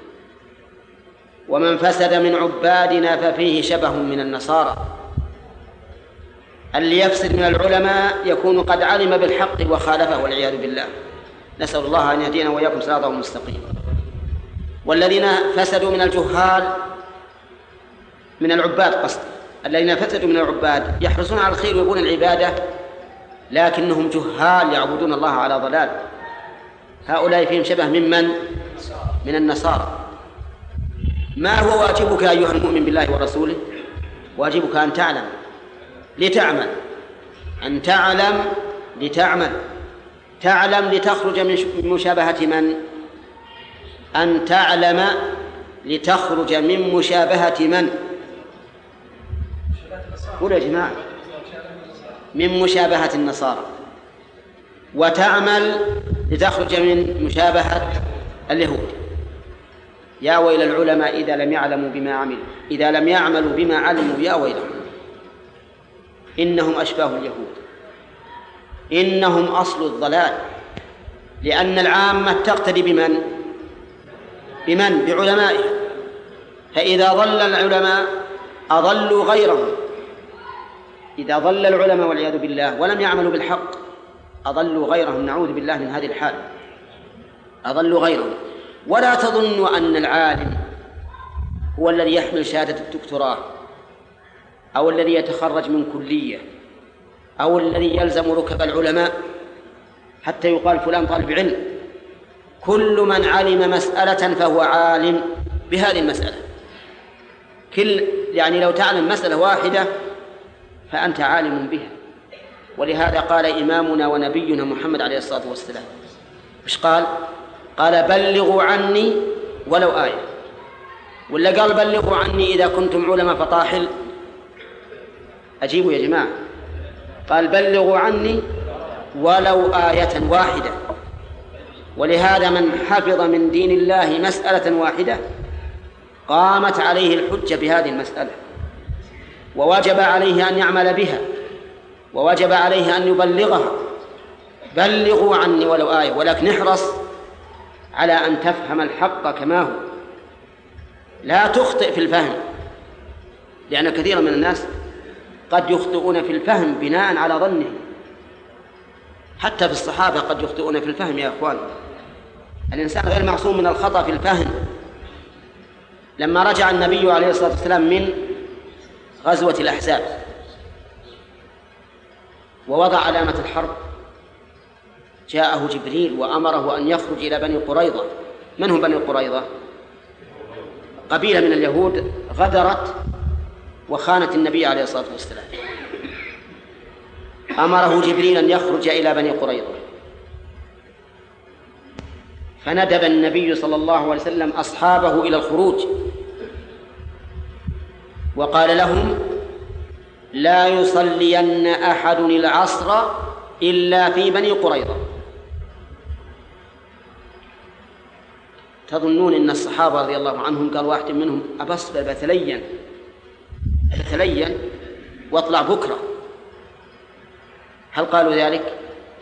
ومن فسد من عبادنا ففيه شبه من النصارى. اللي يفسد من العلماء يكون قد علم بالحق وخالفه والعياذ بالله. نسأل الله أن يهدينا وإياكم صراطه المستقيم. والذين فسدوا من الجهال، من العباد قصد، الذين فسدوا من العباد يحرصون على الخير ويبون العبادة لكنهم جهال يعبدون الله على ضلال، هؤلاء فيهم شبه من النصارى. ما هو واجبك أيها المؤمن بالله ورسوله؟ واجبك أن تعلم لتعمل، أن تعلم لتعمل، تعلم لتخرج من مشابهة من؟ أن تعلم لتخرج من مشابهة من؟ قولوا يا جماعة، من مشابهة النصارى. وتعمل لتخرج من مشابهة اليهود. يا ويل العلماء إذا لم يعلموا بما عملوا، إذا لم يعملوا بما علموا يا ويلهم، إنهم أشباه اليهود، إنهم أصل الضلال. لأن العامة تقتدي بمن؟ بعلمائها. فإذا ضل العلماء أضلوا غيرهم، إذا ضل العلماء والعياذ بالله ولم يعملوا بالحق أضلوا غيرهم، نعوذ بالله من هذه الحال، أضلوا غيرهم. ولا تظنوا أن العالم هو الذي يحمل شهادة الدكتوراه أو الذي يتخرج من كلية أو الذي يلزم ركب العلماء. حتى يقال فلان طالب علم. كل من علم مسألة فهو عالم بهذه المسألة. يعني لو تعلم مسألة واحدة فأنت عالم بها. ولهذا قال إمامنا ونبينا محمد عليه الصلاة والسلام، مش قال بلغوا عني ولو آية، ولا قال بلغوا عني إذا كنتم علماء فطاحل؟ أجيبوا يا جماعة. قال بلغوا عني ولو آية واحدة. ولهذا من حفظ من دين الله مسألة واحدة قامت عليه الحجة بهذه المسألة، ووجب عليه أن يعمل بها، ووجب عليه أن يبلغها. بلغوا عني ولو آية، ولكن احرص على أن تفهم الحق كما هو، لا تخطئ في الفهم، لأن كثيرا من الناس قد يخطئون في الفهم بناء على ظنه. حتى في الصحابة قد يخطئون في الفهم يا أخوان. الإنسان غير معصوم من الخطأ في الفهم. لما رجع النبي عليه الصلاة والسلام من غزوة الأحزاب ووضع علامة الحرب، جاءه جبريل وأمره أن يخرج إلى بني قريظة. من هم بني قريظة؟ قبيلة من اليهود غدرت وخانت النبي عليه الصلاة والسلام. أمره جبريل أن يخرج إلى بني قريظة، فندب النبي صلى الله عليه وسلم أصحابه إلى الخروج، وقال لهم لا يصلين أحد العصر إلا في بني قريظة. تظنون أن الصحابة رضي الله عنهم قال واحد منهم أبصر بتلين واطلع بكرة؟ هل قالوا ذلك؟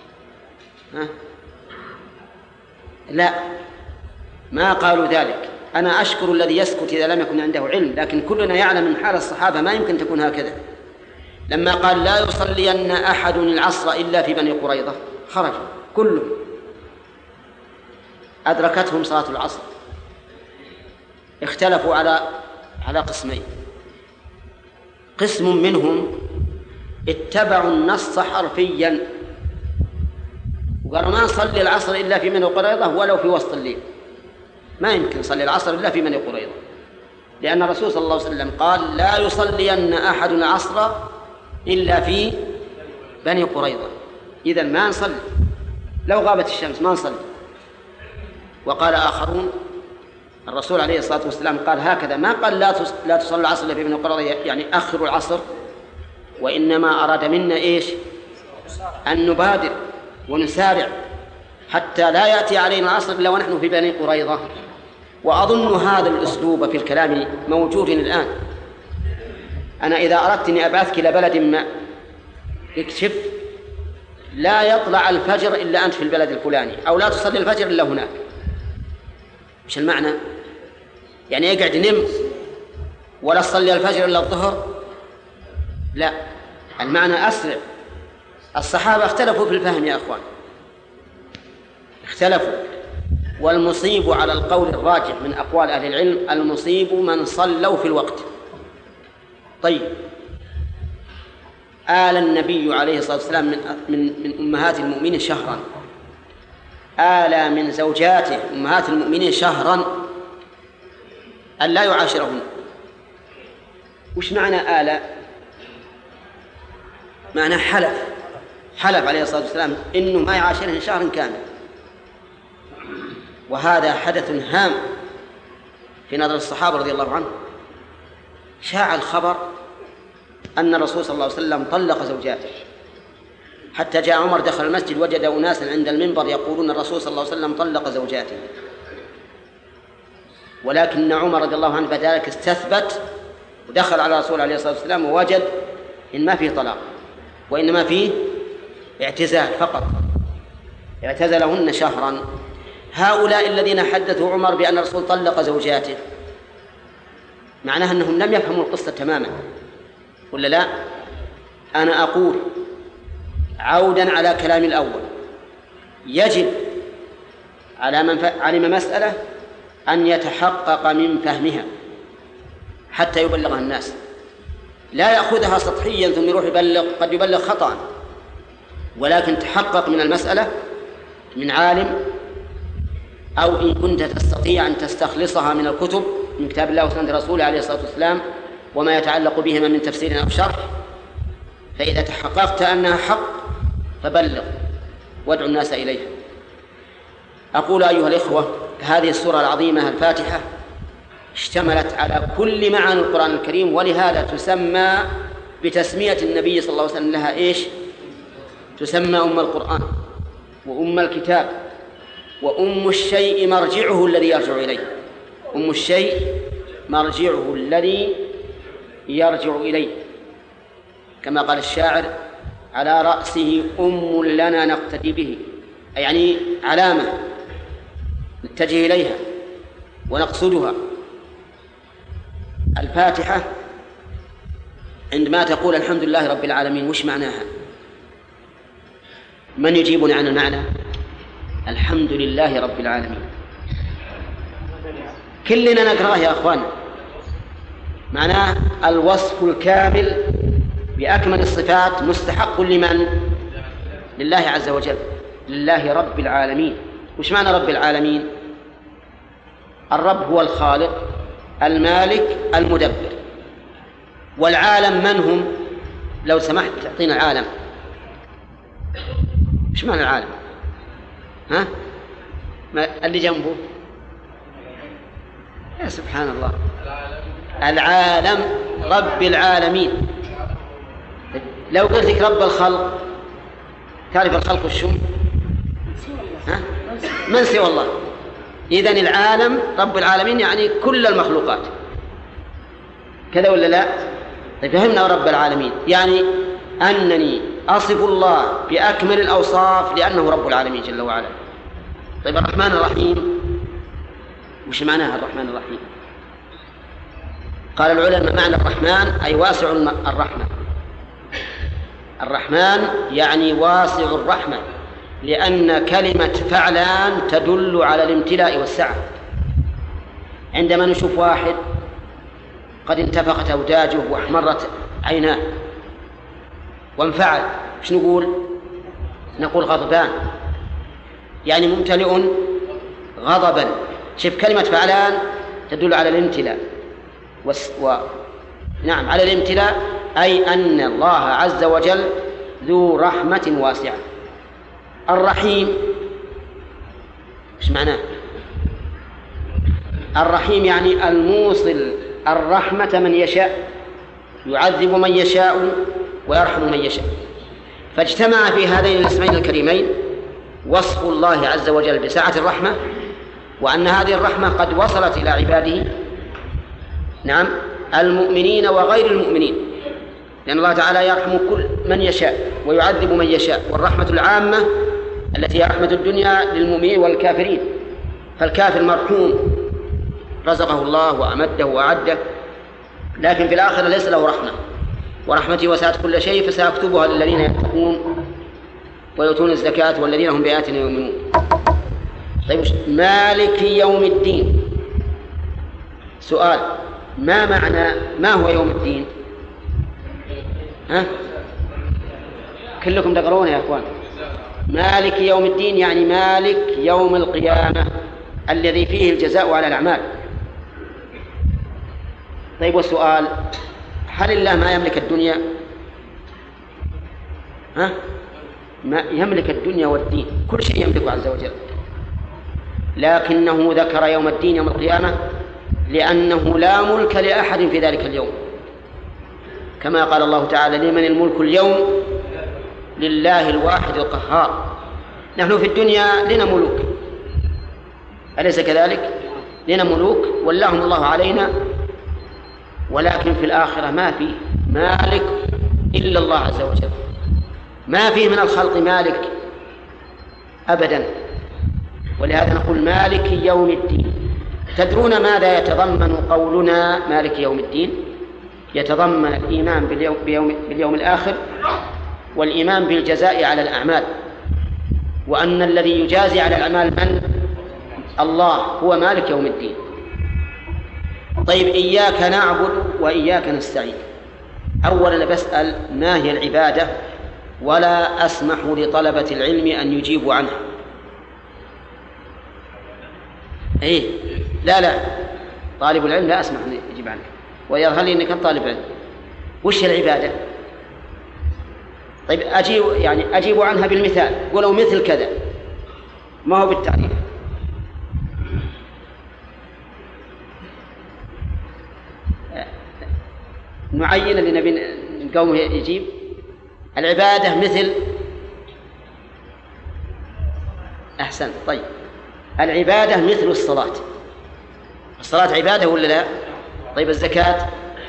لا، ما قالوا ذلك. أنا أشكر الذي يسكت إذا لم يكن عنده علم، لكن كلنا يعلم من حال الصحابة ما يمكن تكون هكذا. لما قال لا يصلين أحد العصر إلا في بني قريظة خرجوا كلهم، أدركتهم صلاة العصر. اختلفوا على قسمين. قسم منهم اتبعوا النص حرفيا وقالوا ما نصلي العصر إلا في بني قريظة ولو في وسط الليل، ما يمكن نصلي العصر إلا في بني قريظة، لأن الرسول صلى الله عليه وسلم قال لا يصلين أحد العصر إلا في بني قريظة. إذن ما نصلي، لو غابت الشمس ما نصلي. وقال آخرون الرسول عليه الصلاة والسلام قال هكذا، ما قال لا تصلي العصر إلا في بني قريظة يعني أخروا العصر، وإنما أراد منا إيش؟ أن نبادر ونسارع حتى لا يأتي علينا العصر إلا ونحن في بني قريظة. وأظن هذا الأسلوب في الكلام موجود الآن. أنا إذا أردت أن أبعثك إلى بلد ما اكتب لا يطلع الفجر إلا أنت في البلد الفلاني، أو لا تصلي الفجر إلا هناك. مش المعنى؟ يعني يقعد نم ولا تصلي الفجر إلا الظهر؟ لا، المعنى أسرع. الصحابة اختلفوا في الفهم يا أخوان، اختلفوا. والمصيب على القول الراجح من أقوال أهل العلم المصيب من صلوا في الوقت. طيب، آل النبي عليه الصلاة والسلام من أمهات المؤمنين شهرا، آل من زوجاته أمهات المؤمنين شهرا أن لا يعاشرهن. وش معنى آل؟ معنى حلف عليه الصلاة والسلام إنه ما يعاشرهن شهرا كامل. وهذا حدث هام في نظر الصحابة رضي الله عنهم. شاع الخبر أن الرسول صلى الله عليه وسلم طلق زوجاته، حتى جاء عمر دخل المسجد وجد أناسا عند المنبر يقولون الرسول صلى الله عليه وسلم طلق زوجاته، ولكن عمر رضي الله عنه بذلك استثبت ودخل على الرسول عليه الصلاة والسلام ووجد إن ما فيه طلاق، وإنما فيه اعتزال فقط، اعتزلهن شهرا. هؤلاء الذين حدثوا عمر بأن الرسول طلق زوجاته معناها أنهم لم يفهموا القصة تماما، ولا لا؟ أنا أقول عودا على كلام الأول، يجب على من علم مسألة أن يتحقق من فهمها حتى يبلغها الناس، لا يأخذها سطحيا ثم يروح يبلغ، قد يبلغ خطأ، ولكن تحقق من المسألة من عالم، أو إن كنت تستطيع أن تستخلصها من الكتب من كتاب الله وسنة رسوله عليه الصلاة والسلام وما يتعلق بهما من تفسير أو شرح، فإذا تحققت أنها حق فبلغ وادعو الناس إليها. أقول أيها الإخوة، هذه السورة العظيمة الفاتحة اشتملت على كل معاني القرآن الكريم، ولهذا تسمى بتسمية النبي صلى الله عليه وسلم لها إيش؟ تسمى أم القرآن وأم الكتاب وأم الشيء مرجعه الذي يرجع إليه. أم الشيء مرجعه الذي يرجع إليه، كما قال الشاعر: على رأسه أم لنا نقتدي به، يعني علامة نتجه إليها ونقصدها. الفاتحة عندما تقول الحمد لله رب العالمين وش معناها؟ من يجيبني عن المعنى؟ الحمد لله رب العالمين كلنا نقرأه يا أخوان. معناه الوصف الكامل بأكمل الصفات مستحق لمن؟ لله عز وجل، لله رب العالمين. وش معنى رب العالمين؟ الرب هو الخالق المالك المدبر. والعالم من هم؟ لو سمحت تعطينا العالم. وش معنى العالم؟ ها؟ اللي جنبه؟ يا سبحان الله، العالم رب العالمين. لو قلت لك رب الخلق، تعرف الخلق الشم؟ ها؟ من سوى الله. إذن العالم رب العالمين يعني كل المخلوقات، كذا ولا لا؟ طيب فهمنا رب العالمين يعني أنني أصف الله بأكمل الأوصاف لأنه رب العالمين جل وعلا. طيب الرحمن الرحيم وش معناها الرحمن الرحيم؟ قال العلماء معنى الرحمن أي واسع الرحمة. الرحمن يعني واسع الرحمة، لأن كلمة فعلان تدل على الامتلاء والسعة. عندما نشوف واحد قد انتفخت أوداجه واحمرت عيناه وانفعل، ايش نقول؟ نقول غضبان، يعني ممتلئ غضبا. شوف كلمة فعلان تدل على الامتلاء نعم على الامتلاء، أي أن الله عز وجل ذو رحمة واسعة. الرحيم ايش معناه؟ الرحيم يعني الموصل الرحمة من يشاء، يعذب من يشاء ويرحم من يشاء. فاجتمع في هذين الاسمين الكريمين وصف الله عز وجل بسعة الرحمة، وأن هذه الرحمة قد وصلت إلى عباده، نعم، المؤمنين وغير المؤمنين، لأن الله تعالى يرحم كل من يشاء ويعذب من يشاء. والرحمة العامة التي هي رحمة الدنيا للمؤمنين والكافرين، فالكافر مرحوم رزقه الله وأمده وأعده، لكن في الآخرة ليس له رحمة. ورحمتي وسعت كل شيء فسأكتبها للذين يتقون ويؤتون الزكاة والذين هم بآياتنا يؤمنون. طيب مالك يوم الدين، سؤال: ما هو يوم الدين؟ ها؟ كلكم تقرؤون يا أخوان. مالك يوم الدين يعني مالك يوم القيامة الذي فيه الجزاء على الأعمال. طيب والسؤال: هل الله ما يملك الدنيا؟ ها؟ ما يملك الدنيا والدين، كل شيء يملكه عز وجل، لكنه ذكر يوم الدين يوم القيامة لأنه لا ملك لأحد في ذلك اليوم، كما قال الله تعالى: لمن الملك اليوم؟ لله الواحد القهار. نحن في الدنيا لنا ملوك، أليس كذلك؟ لنا ملوك ولاهم الله علينا، ولكن في الآخرة ما في مالك إلا الله عز وجل، ما فيه من الخلق مالك أبدا. ولهذا نقول مالك يوم الدين. تدرون ماذا يتضمن قولنا مالك يوم الدين؟ يتضمن الإيمان باليوم الآخر، والإيمان بالجزاء على الأعمال، وأن الذي يجازي على الأعمال من؟ الله، هو مالك يوم الدين. طيب إياك نعبد وإياك نستعين. أولا بسأل ما هي العبادة، ولا أسمح لطلبة العلم أن يجيبوا عنها، إيه لا طالب العلم لا أسمح أن يجيب عنك، ويظهر لي أنك طالب علم. وش العبادة؟ طيب أجيب عنها بالمثال، ولو مثل كذا، ما هو بالتعريف. نعين اللي نبي نقوم يجيب. العبادة مثل، أحسن، طيب العبادة مثل الصلاة. الصلاة عبادة ولا لا؟ طيب الزكاة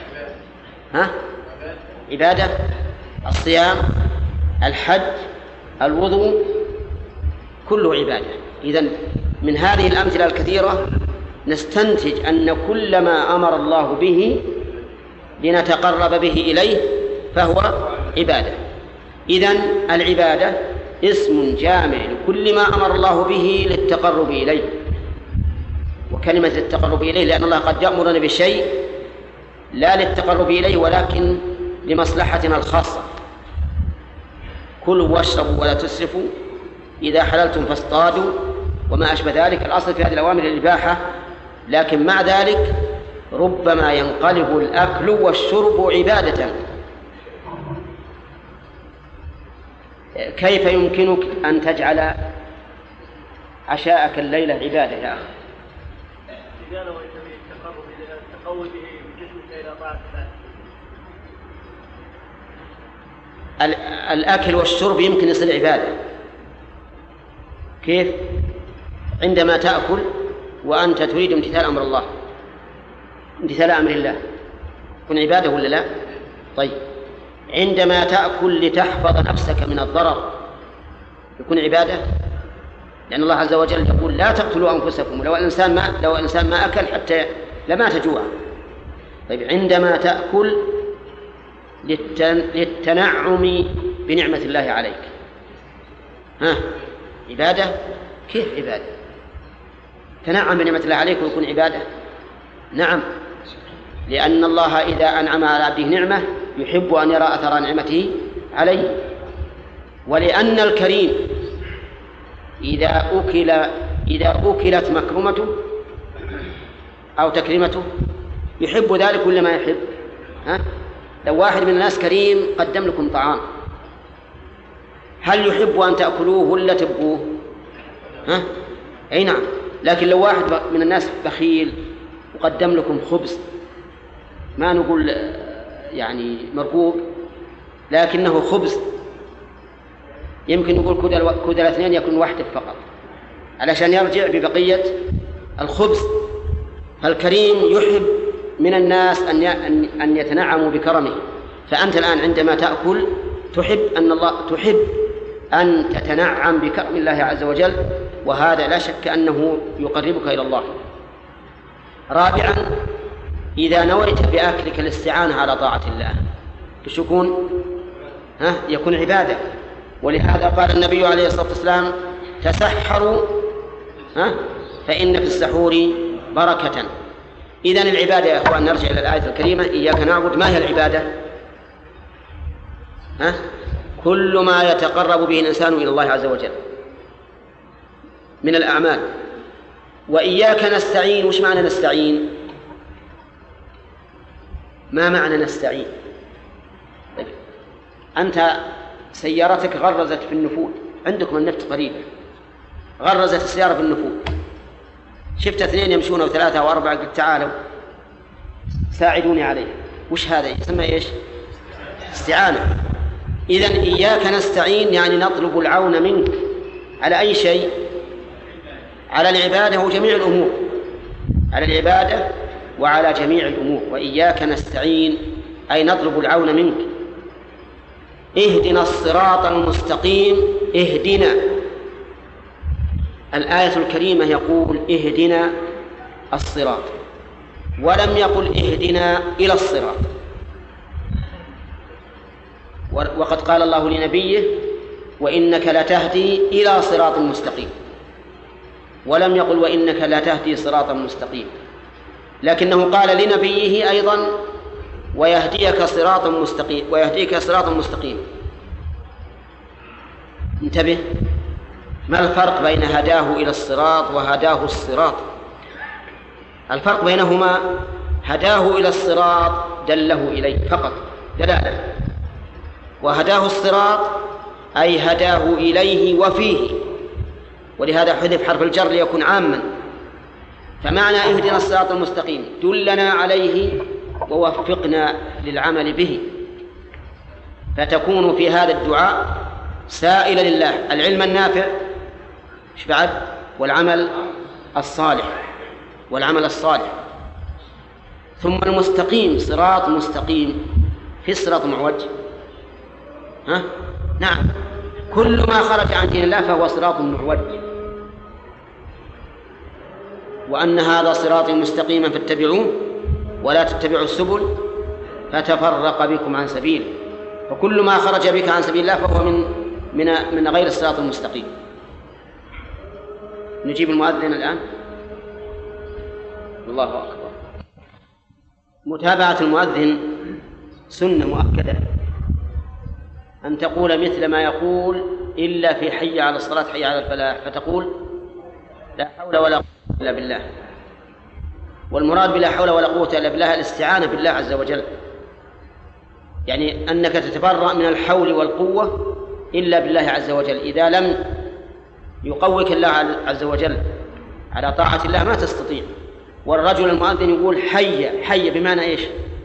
عبادة، الصيام، الحج، الوضوء، كله عبادة. إذن من هذه الأمثلة الكثيرة نستنتج أن كل ما أمر الله به لنتقرب به إليه فهو عبادة. إذن العبادة اسم جامع لكل ما أمر الله به للتقرب إليه. وكلمة التقرب إليه لأن الله قد يأمرنا بشيء لا للتقرب إليه ولكن لمصلحتنا الخاصة. كلوا واشربوا ولا تسرفوا، إذا حللتم فاصطادوا، وما أشبه ذلك. الأصل في هذه الأوامر الإباحة، لكن مع ذلك ربما ينقلب الأكل والشرب عبادة. كيف يمكنك أن تجعل عشاءك الليلة عبادة يا أخي؟ الأكل والشرب يمكن يصير عبادة. كيف؟ عندما تأكل وأنت تريد امتثال أمر الله، امتثال أمر الله، يكون عبادة ولا لا؟ طيب عندما تأكل لتحفظ نفسك من الضرر يكون عبادة، لأن الله عز وجل يقول لا تقتلوا أنفسكم، لو الإنسان ما أكل حتى لمات جوعا. طيب عندما تأكل للتنعم بنعمة الله عليك، عبادة؟ كيف عبادة؟ تنعم بنعمة الله عليك ويكون عبادة؟ نعم، لأن الله إذا أنعم على عبده نعمة يحب أن يرى أثر نعمته عليه. ولأن الكريم إذا أكلت مكرمته أو تكريمته يحب ذلك ولا ما يحب؟ لو واحد من الناس كريم قدم لكم طعام، هل يحب أن تأكلوه ولا تبقوه؟ أي نعم. لكن لو واحد من الناس بخيل وقدم لكم خبز، ما نقول يعني مرغوب، لكنه خبز، يمكن نقول كود الاثنين يكون واحدة فقط علشان يرجع ببقية الخبز. فالكريم يحب من الناس أن يتنعموا بكرمه. فأنت الآن عندما تأكل تحب أن تتنعم بكرم الله عز وجل، وهذا لا شك أنه يقربك إلى الله. رابعا، إذا نويت بأكلك الاستعانة على طاعة الله إيش يكون؟ يكون عبادة. ولهذا قال النبي عليه الصلاة والسلام تسحروا فإن في السحور بركة. إذن العبادة يا أخوان، نرجع إلى الآية الكريمة إياك نعبد. ما هي العبادة؟ كل ما يتقرب به الإنسان إلى الله عز وجل من الأعمال. وإياك نستعين، وش معنى نستعين؟ ما معنى نستعين؟ أنت سيارتك غرزت في النفود، عندكم النفط قريبة، غرزت السيارة في النفود، شفت اثنين يمشون وثلاثة وأربعة، قلت تعالوا ساعدوني عليه. وش هذا يسمى إيش؟ استعانة. إذن إياك نستعين يعني نطلب العون منك على أي شيء؟ على العبادة وجميع الأمور، على العبادة وعلى جميع الأمور. وإياك نستعين أي نطلب العون منك. اهدنا الصراط المستقيم، اهدنا. الآية الكريمة يقول اهدنا الصراط، ولم يقل اهدنا إلى الصراط. وقد قال الله لنبيه وإنك لتهدي إلى صراط مستقيم، ولم يقل وإنك لا تهدي صراطا مستقيم. لكنه قال لنبيه أيضا ويهديك صراطا مستقيم، ويهديك صراطا مستقيم. انتبه، ما الفرق بين هداه إلى الصراط وهداه الصراط؟ الفرق بينهما هداه إلى الصراط دله إليه فقط دلالة، وهداه الصراط أي هداه إليه وفيه، ولهذا حذف حرف الجر ليكون عاما. فمعنى اهدنا الصراط المستقيم دلنا عليه ووفقنا للعمل به، فتكون في هذا الدعاء سائلا لله العلم النافع بعد والعمل الصالح. ثم المستقيم صراط مستقيم، في الصراط معوج؟ نعم، كل ما خرج عن دين الله فهو صراط معوج. وأن هذا صراطي مستقيما فاتبعوه ولا تتبعوا السبل فتفرق بكم عن سبيله، وكل ما خرج بك عن سبيل الله فهو من غير الصراط المستقيم. نجيب المؤذن الآن. الله أكبر. متابعة المؤذن سنة مؤكدة، أن تقول مثل ما يقول إلا في حي على الصلاة حي على الفلاح، فتقول لا حول ولا قوة إلا بالله. والمراد بلا حول ولا قوة إلا بالله الاستعانة بالله عز وجل، يعني أنك تتبرأ من الحول والقوة إلا بالله عز وجل. إذا لم يقوك الله عز وجل على طاعة الله ما تستطيع. والرجل المؤذن يقول حي بمعنى إيش؟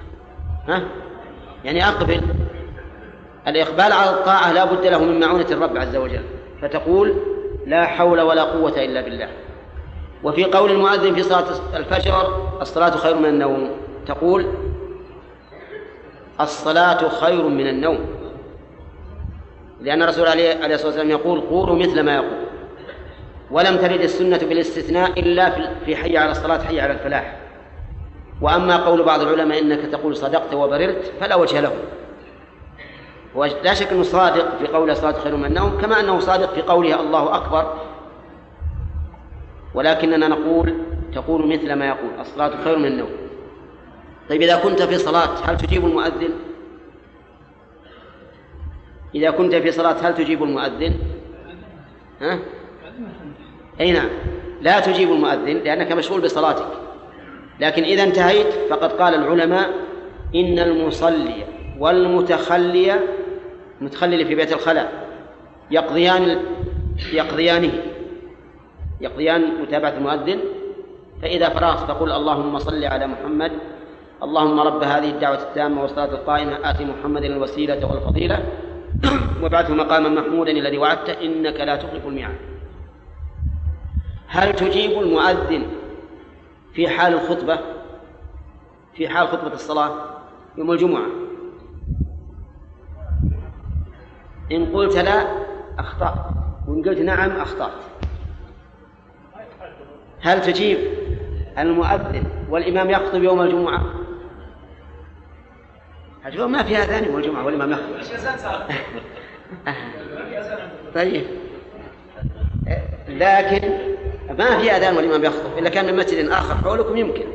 يعني أقبل. الإقبال على الطاعة لا بد له من معونة الرب عز وجل، فتقول لا حول ولا قوة إلا بالله. وفي قول المؤذن في صلاة الفجر الصلاة خير من النوم، تقول الصلاة خير من النوم، لأن الرسول عليه الصلاة والسلام يقول قولوا مثل ما يقول. ولم ترد السنة بالاستثناء إلا في حي على الصلاة حي على الفلاح. وأما قول بعض العلماء إنك تقول صدقت وبررت فلا وجه له. ولا شك أنه صادق في قوله الصلاة خير من النوم، كما أنه صادق في قوله الله أكبر، ولكننا نقول تقول مثل ما يقول الصلاة خير من النوم. طيب إذا كنت في صلاة هل تجيب المؤذن؟ إذا كنت في صلاة هل تجيب المؤذن؟ أي نعم، لا تجيب المؤذن لأنك مشغول بصلاتك. لكن إذا انتهيت فقد قال العلماء إن المصلي والمتخلي في بيت الخلاء يقضيان متابعة المؤذن. فإذا فرغت فقل اللهم صل على محمد، اللهم رب هذه الدعوة التامة والصلاة القائمة آت محمد الوسيلة والفضيلة وابعثه مقاما محمودا الذي وعدته إنك لا تخلف الميعاد. هل تجيب المؤذن في حال الخطبة، في حال خطبة الصلاة يوم الجمعة؟ إن قلت لا أخطأت، وإن قلت نعم أخطأت. هل تجيب المؤذن والإمام يخطب يوم الجمعة؟ الجواب ما في أذان يوم الجمعة والإمام يخطب. طيب، لكن ما في أذان والإمام يخطب إلا كان من مسجد آخر حولكم يمكن.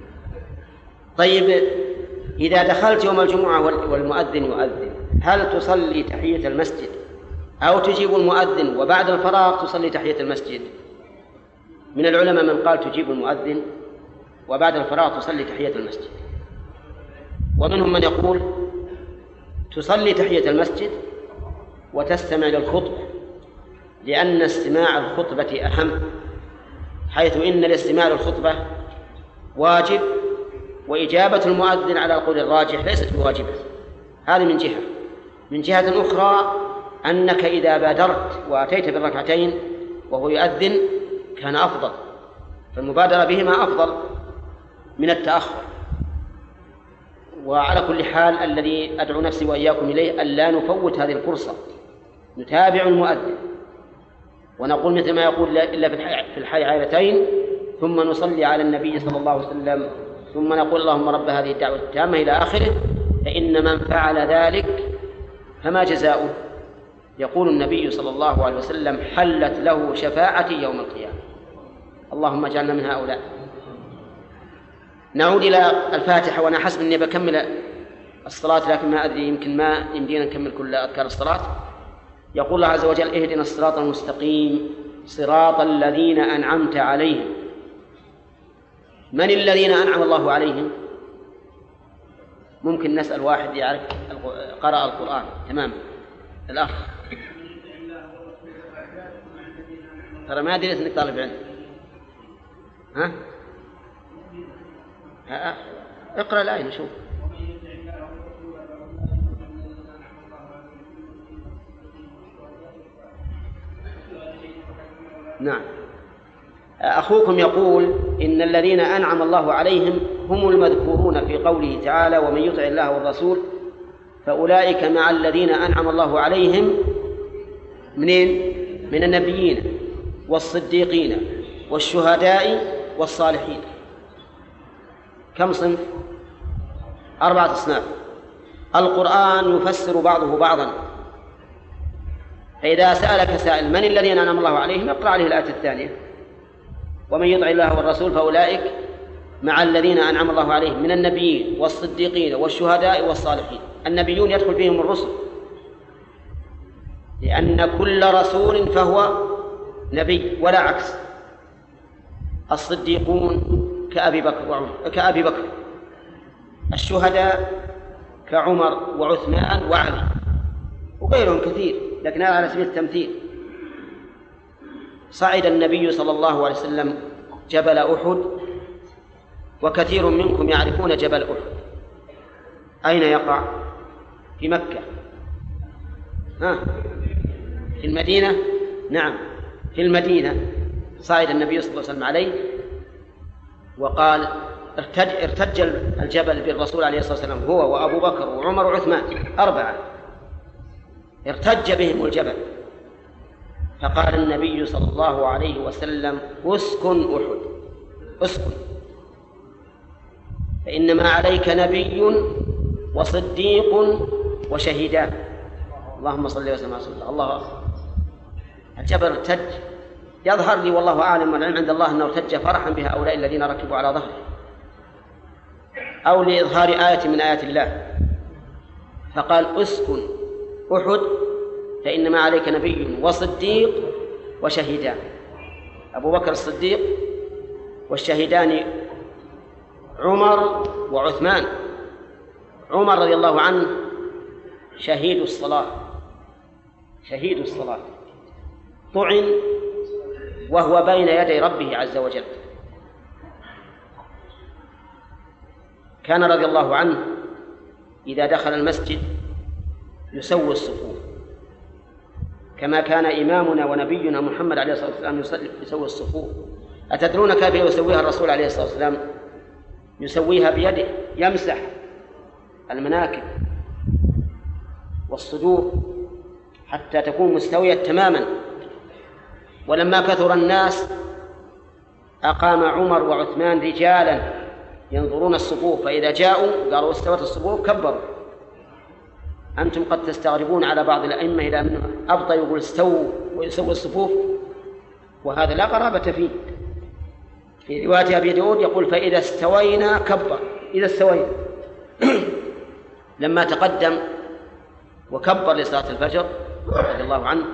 طيب، إذا دخلت يوم الجمعة والمؤذن يؤذن هل تصلي تحية المسجد أو تجيب المؤذن وبعد الفراغ تصلي تحية المسجد؟ من العلماء من قال تجيب المؤذن وبعد الفراغ تصلي تحية المسجد، ومنهم من يقول تصلي تحية المسجد وتستمع للخطبة، لأن استماع الخطبة أهم، حيث إن الاستماع للخطبة واجب، وإجابة المؤذن على القول الراجح ليست بواجبة. هذه من جهة. من جهة أخرى أنك إذا بادرت وأتيت بالركعتين وهو يؤذن كان أفضل، فالمبادرة بهما أفضل من التأخر. وعلى كل حال الذي أدعو نفسي وإياكم إليه ألا نفوت هذه الفرصة، نتابع المؤذن ونقول مثل ما يقول إلا في الحي عائلتين، ثم نصلي على النبي صلى الله عليه وسلم، ثم نقول اللهم رب هذه الدعوة التامة إلى آخره. فإن من فعل ذلك فما جزاؤه؟ يقول النبي صلى الله عليه وسلم حلت له شفاعتي يوم القيامة. اللهم اجعلنا من هؤلاء. نعود إلى الفاتحة، وأنا حسب أني بكمل الصلاة لكن ما أدري يمكن ما يمدينا نكمل كل أذكار الصلاة. يقول الله عز وجل اهدنا الصراط المستقيم صراط الذين أنعمت عليهم من الذين أنعم الله عليهم؟ ممكن نسأل واحد يعرف قرأ القرآن تمام. الأخ ترى ما أدري إنك طالب علم. ها اقرأ الآية نشوف. نعم. أخوكم يقول إن الذين أنعم الله عليهم هم المذكورون في قوله تعالى ومن يطع الله والرسول فأولئك مع الذين أنعم الله عليهم منين؟ من النبيين والصديقين والشهداء والصالحين. كم صنف؟ 4 أصناف. القرآن يفسر بعضه بعضا، فإذا سألك سائل من الذين أنعم الله عليهم اقرأ عليه الآية الثانية ومن يطع الله والرسول فأولئك مع الذين أنعم الله عليهم من النبيين والصديقين والشهداء والصالحين. النبيون يدخل فيهم الرسل، لأن كل رسول فهو نبي ولا عكس. الصديقون كأبي بكر، الشهداء كعمر وعثمان وعلي وغيرهم كثير، لكن هذا على سبيل التمثيل. صعد النبي صلى الله عليه وسلم جبل أحد، وكثير منكم يعرفون جبل أحد. أين يقع؟ في مكة. في المدينة؟ نعم في المدينة. صعد النبي صلى الله عليه وسلم عليه وقال ارتج الجبل بالرسول عليه الصلاة والسلام، هو وأبو بكر وعمر وعثمان 4 ارتج بهم الجبل. فقال النبي صلى الله عليه وسلم اسكن أحد، اسكن، فإنما عليك نبي وصديق وشهيدان. اللهم صل وسلم على رسول الله. أكبر. الجبل ارتج، يظهر لي والله أعلم والعلم عند الله أنه ارتج فرحا بهؤلاء الذين ركبوا على ظهره، أو لإظهار آية من آيات الله. فقال اسكن أحد فإنما عليك نبي وصديق وشهيدان. أبو بكر الصديق، والشهيدان عمر وعثمان. عمر رضي الله عنه شهيد الصلاة، شهيد الصلاة، طعن وهو بين يدي ربه عز وجل. كان رضي الله عنه إذا دخل المسجد يسوي الصفوف، كما كان إمامنا ونبينا محمد عليه الصلاة والسلام يسوي الصفوف. أتدرون كيف يسويها الرسول عليه الصلاة والسلام؟ يسويها بيده، يمسح المناكب والصدور حتى تكون مستوية تماما. ولما كثر الناس أقام عمر وعثمان رجالا ينظرون الصفوف، فإذا جاءوا قالوا استوت الصفوف كبروا. أنتم قد تستغربون على بعض الأئمة إذا منه أبطأ يقول استووا ويسوي الصفوف، وهذا لا قرابة فيه. في رواية أبي داود يقول فإذا استوينا كبر، إذا استوينا. لما تقدم وكبر لصلاة الفجر رضي الله عنه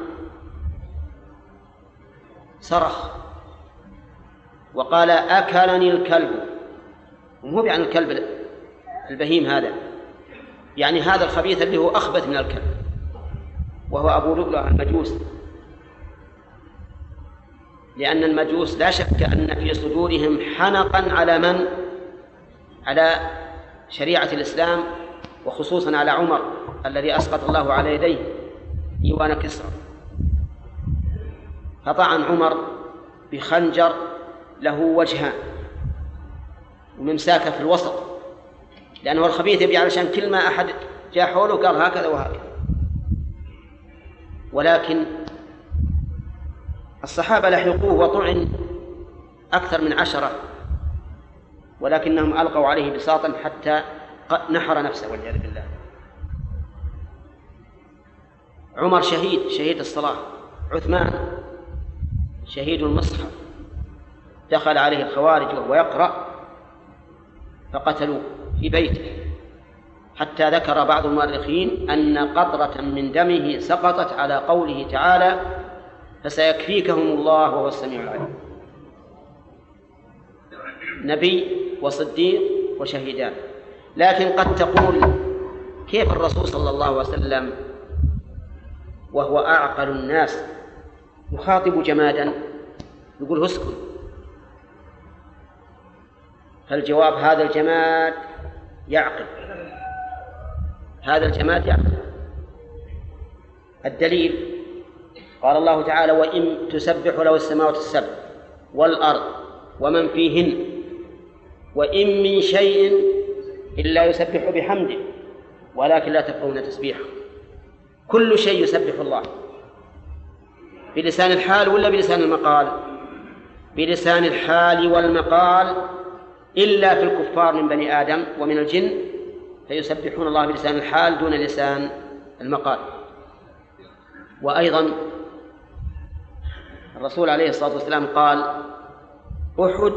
صرخ وقال أكلني الكلب. ومو يعني الكلب البهيم هذا، يعني هذا الخبيث اللي هو أخبث من الكلب، وهو أبو لؤلؤ المجوس. لأن المجوس لا شك أن في صدورهم حنقا على من؟ على شريعة الإسلام، وخصوصا على عمر الذي أسقط الله على يديه ديوان كسرى. فطعن عمر بخنجر له وجهان وممساكه في الوسط، لأنه الخبيث يبي علشان كل ما أحد جاء حوله قال هكذا وهكذا. ولكن الصحابة لحقوه وطعن أكثر من 10، ولكنهم ألقوا عليه بساطا حتى نحر نفسه والعياذ بالله. عمر شهيد الصلاة، عثمان شهيد المصحف، دخل عليه الخوارج وهو يقرأ فقتلوه في بيته، حتى ذكر بعض المؤرخين أن قطرة من دمه سقطت على قوله تعالى فسيكفيكهم الله وهو السميع العليم. نبي وصديق وشهيدان. لكن قد تقول كيف الرسول صلى الله عليه وسلم وهو أعقل الناس يخاطب جمادا؟ يقول اسكن. فالجواب هذا الجماد يعقل، هذا الجماد يعقل. الدليل قال الله تعالى: وإن تسبح له السماوات السبع والأرض ومن فيهن وإن من شيء إلا يسبح بحمده ولكن لا تفقهون تسبيحه. كل شيء يسبح الله بلسان الحال ولا بلسان المقال؟ بلسان الحال والمقال، إلا في الكفار من بني آدم ومن الجن فيسبحون الله بلسان الحال دون لسان المقال. وأيضا الرسول عليه الصلاة والسلام قال: أحد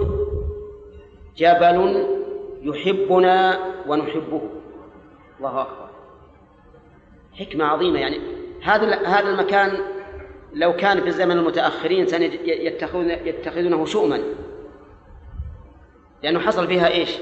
جبل يحبنا ونحبه. الله أكبر، حكمة عظيمة. يعني هذا المكان لو كان في الزمن المتأخرين يتخذونه شؤما، لأنه حصل فيها إيش؟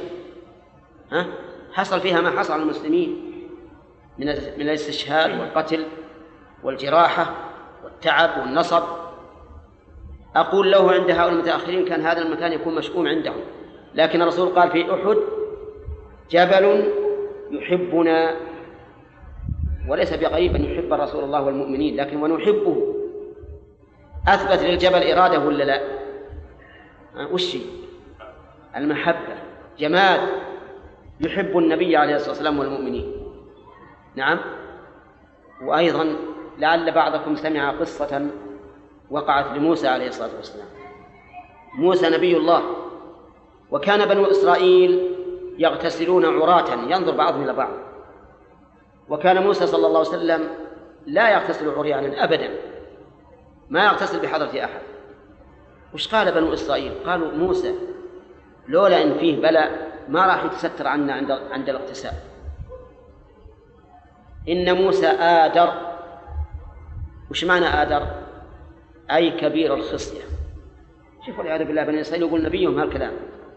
حصل فيها ما حصل على المسلمين من الاستشهاد والقتل والجراحة والتعب والنصب. أقول له عند هؤلاء المتأخرين كان هذا المكان يكون مشؤوم عندهم، لكن الرسول قال في أحد جبل يحبنا، وليس بغريب أن يحب رسول الله والمؤمنين، لكن ونحبه. أثبت للجبل إرادة ولا لا؟ وش المحبة؟ جماد يحب النبي عليه الصلاة والسلام والمؤمنين. نعم. وأيضا لعل بعضكم سمع قصة وقعت لموسى عليه الصلاة والسلام. موسى نبي الله، وكان بنو إسرائيل يغتسلون عراة ينظر بعضهم إلى بعض، وكان موسى صلى الله عليه وسلم لا يغتسل عريانا أبدا، ما يغتسل بحضرة أحد. وش قال بنو إسرائيل؟ قالوا: موسى لولا إن فيه بلاء ما راح يتستر عنا عند الاغتسال. إن موسى آدر. وش معنى آدر؟ أي كبير الخصية. شوفوا والعياذ بالله بني إسرائيل يقول نبيهم هالكلام.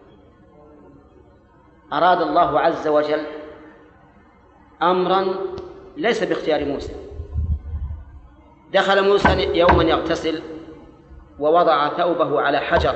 أراد الله عز وجل أمرا ليس باختيار موسى. دخل موسى يوما يغتسل ووضع ثوبه على حجر،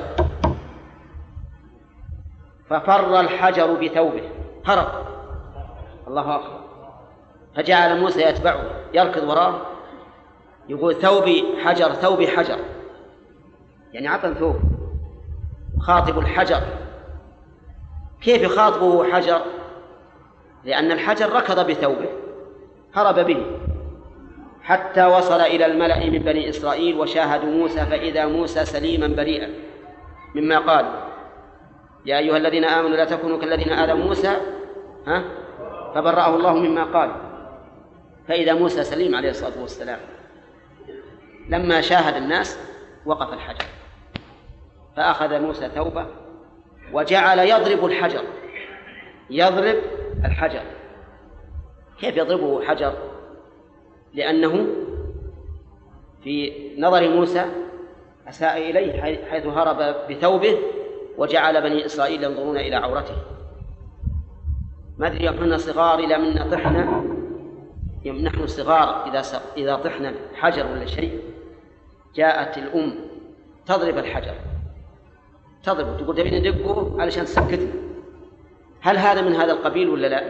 ففر الحجر بثوبه، هرب. الله أكبر. فجعل موسى يتبعه يركض وراه يقول: ثوبي حجر، ثوبي حجر، يعني عطن ثوب. خاطب الحجر. كيف يخاطبه حجر؟ لأن الحجر ركض بثوبه هرب به، حتى وصل إلى الملأ من بني إسرائيل وشاهدوا موسى، فإذا موسى سليما بريئا مما قال: يا أيها الذين آمنوا لا تكونوا كالذين آذوا موسى فبرأه الله مما قال. فإذا موسى سليم عليه الصلاة والسلام. لما شاهد الناس وقف الحجر، فأخذ موسى ثوبه وجعل يضرب الحجر. يضرب الحجر. كيف يضربه حجر؟ لأنه في نظر موسى أساء إليه حيث هرب بثوبه وجعل بني إسرائيل ينظرون إلى عورته. ما أدري يوم كنا صغار إلى من طحنا، يوم نحن صغار إذا طحنا حجر ولا شيء جاءت الأم تضرب الحجر، تضرب تقول تبين ندقه علشان تسكتنا. هل هذا من هذا القبيل ولا لا؟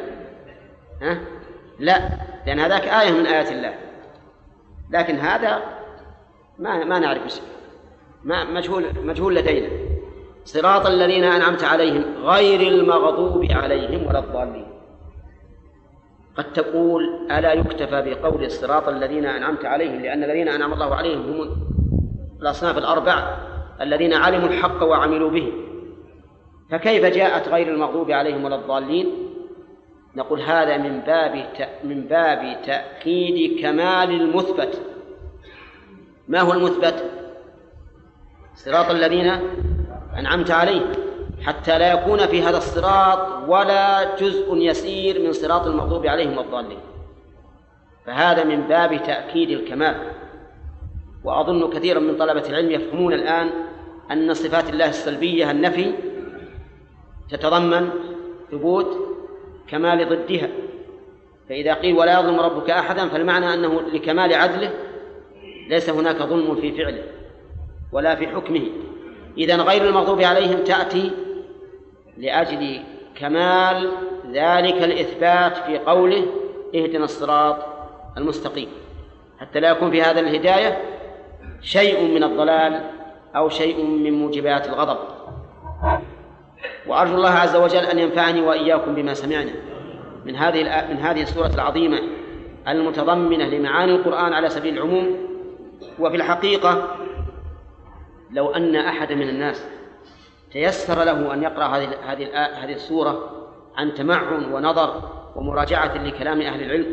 لا، لأن هذاك آية من آيات الله، لكن هذا ما نعرف شيء، مجهول لدينا. صراط الذين أنعمت عليهم غير المغضوب عليهم ولا الضالين. قد تقول: ألا يكتفى بقول الصراط الذين أنعمت عليهم، لأن الذين أنعم الله عليهم هم الأصناف الأربع الذين علموا الحق وعملوا به، فكيف جاءت غير المغضوب عليهم ولا الضالين؟ نقول هذا من باب تأكيد كمال المثبت. ما هو المثبت؟ صراط الذين أنعمت عليهم، حتى لا يكون في هذا الصراط ولا جزء يسير من صراط المغضوب عليهم والضالين. فهذا من باب تأكيد الكمال. وأظن كثيرا من طلبة العلم يفهمون الآن أن صفات الله السلبية النفي تتضمن ثبوت كمال ضدها، فإذا قيل ولا يظلم ربك أحدا فالمعنى أنه لكمال عدله ليس هناك ظلم في فعله ولا في حكمه. إذن غير المغضوب عليهم تأتي لأجل كمال ذلك الإثبات في قوله اهدنا الصراط المستقيم، حتى لا يكون في هذا الهداية شيء من الضلال أو شيء من موجبات الغضب. وأرجو الله عز وجل أن ينفعني وإياكم بما سمعنا من هذه السورة العظيمة المتضمنة لمعاني القرآن على سبيل العموم. وفي الحقيقة لو أن أحد من الناس تيسر له أن يقرأ هذه السورة عن تمعن ونظر ومراجعة لكلام أهل العلم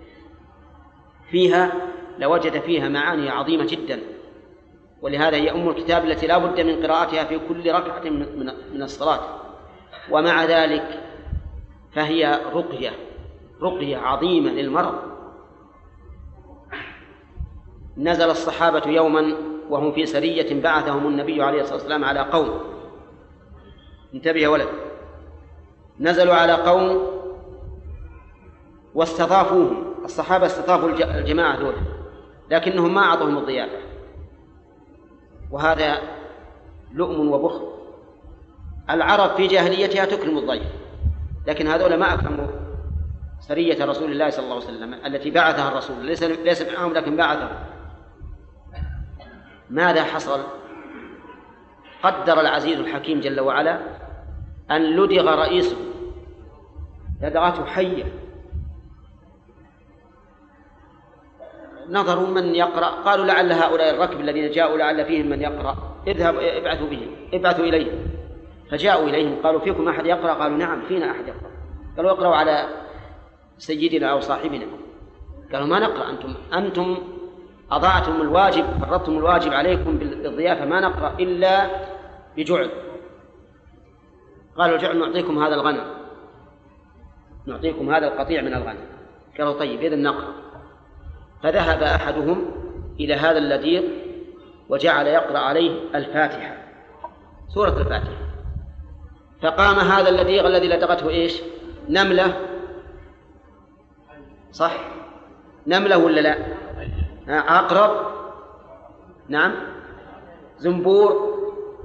فيها لوجد فيها معاني عظيمة جدا، ولهذا هي أم الكتاب التي لا بد من قراءتها في كل ركعة من الصلاة. ومع ذلك فهي رقية عظيمة للمرض. نزل الصحابة يوما وهم في سرية بعثهم النبي عليه الصلاة والسلام على قوم، انتبه يا ولد، نزلوا على قوم واستضافوهم، الصحابة استضافوا الجماعة دول لكنهم ما أعطوهم الضيافة، وهذا لؤم وبخل. العرب في جاهليتها تكرم الضيف، لكن هذول ما أكرموا سرية رسول الله صلى الله عليه وسلم التي بعثها الرسول، ليس معهم لكن بعثهم. ماذا حصل؟ قدر العزيز الحكيم جل وعلا أن لدغ رئيسه لدغته حية. نظروا من يقرأ، قالوا لعل هؤلاء الركب الذين جاءوا لعل فيهم من يقرأ، ابعثوا إليهم. فجاءوا إليهم قالوا فيكم أحد يقرأ؟ قالوا نعم فينا أحد يقرأ. قالوا اقرأوا على سيدنا أو صاحبنا. قالوا ما نقرأ، أنتم أضعتم الواجب، فرضتم الواجب عليكم بالضيافة، ما نقرأ إلا بجعل. قالوا الجعل نعطيكم هذا الغنم، نعطيكم هذا القطيع من الغنم. قالوا طيب إذن نقرأ. فذهب أحدهم إلى هذا اللديغ وجعل يقرأ عليه الفاتحة، سورة الفاتحة. فقام هذا اللديغ الذي لدغته إيش؟ نملة، صح؟ نملة ولا لا؟ عقرب، نعم، زنبور،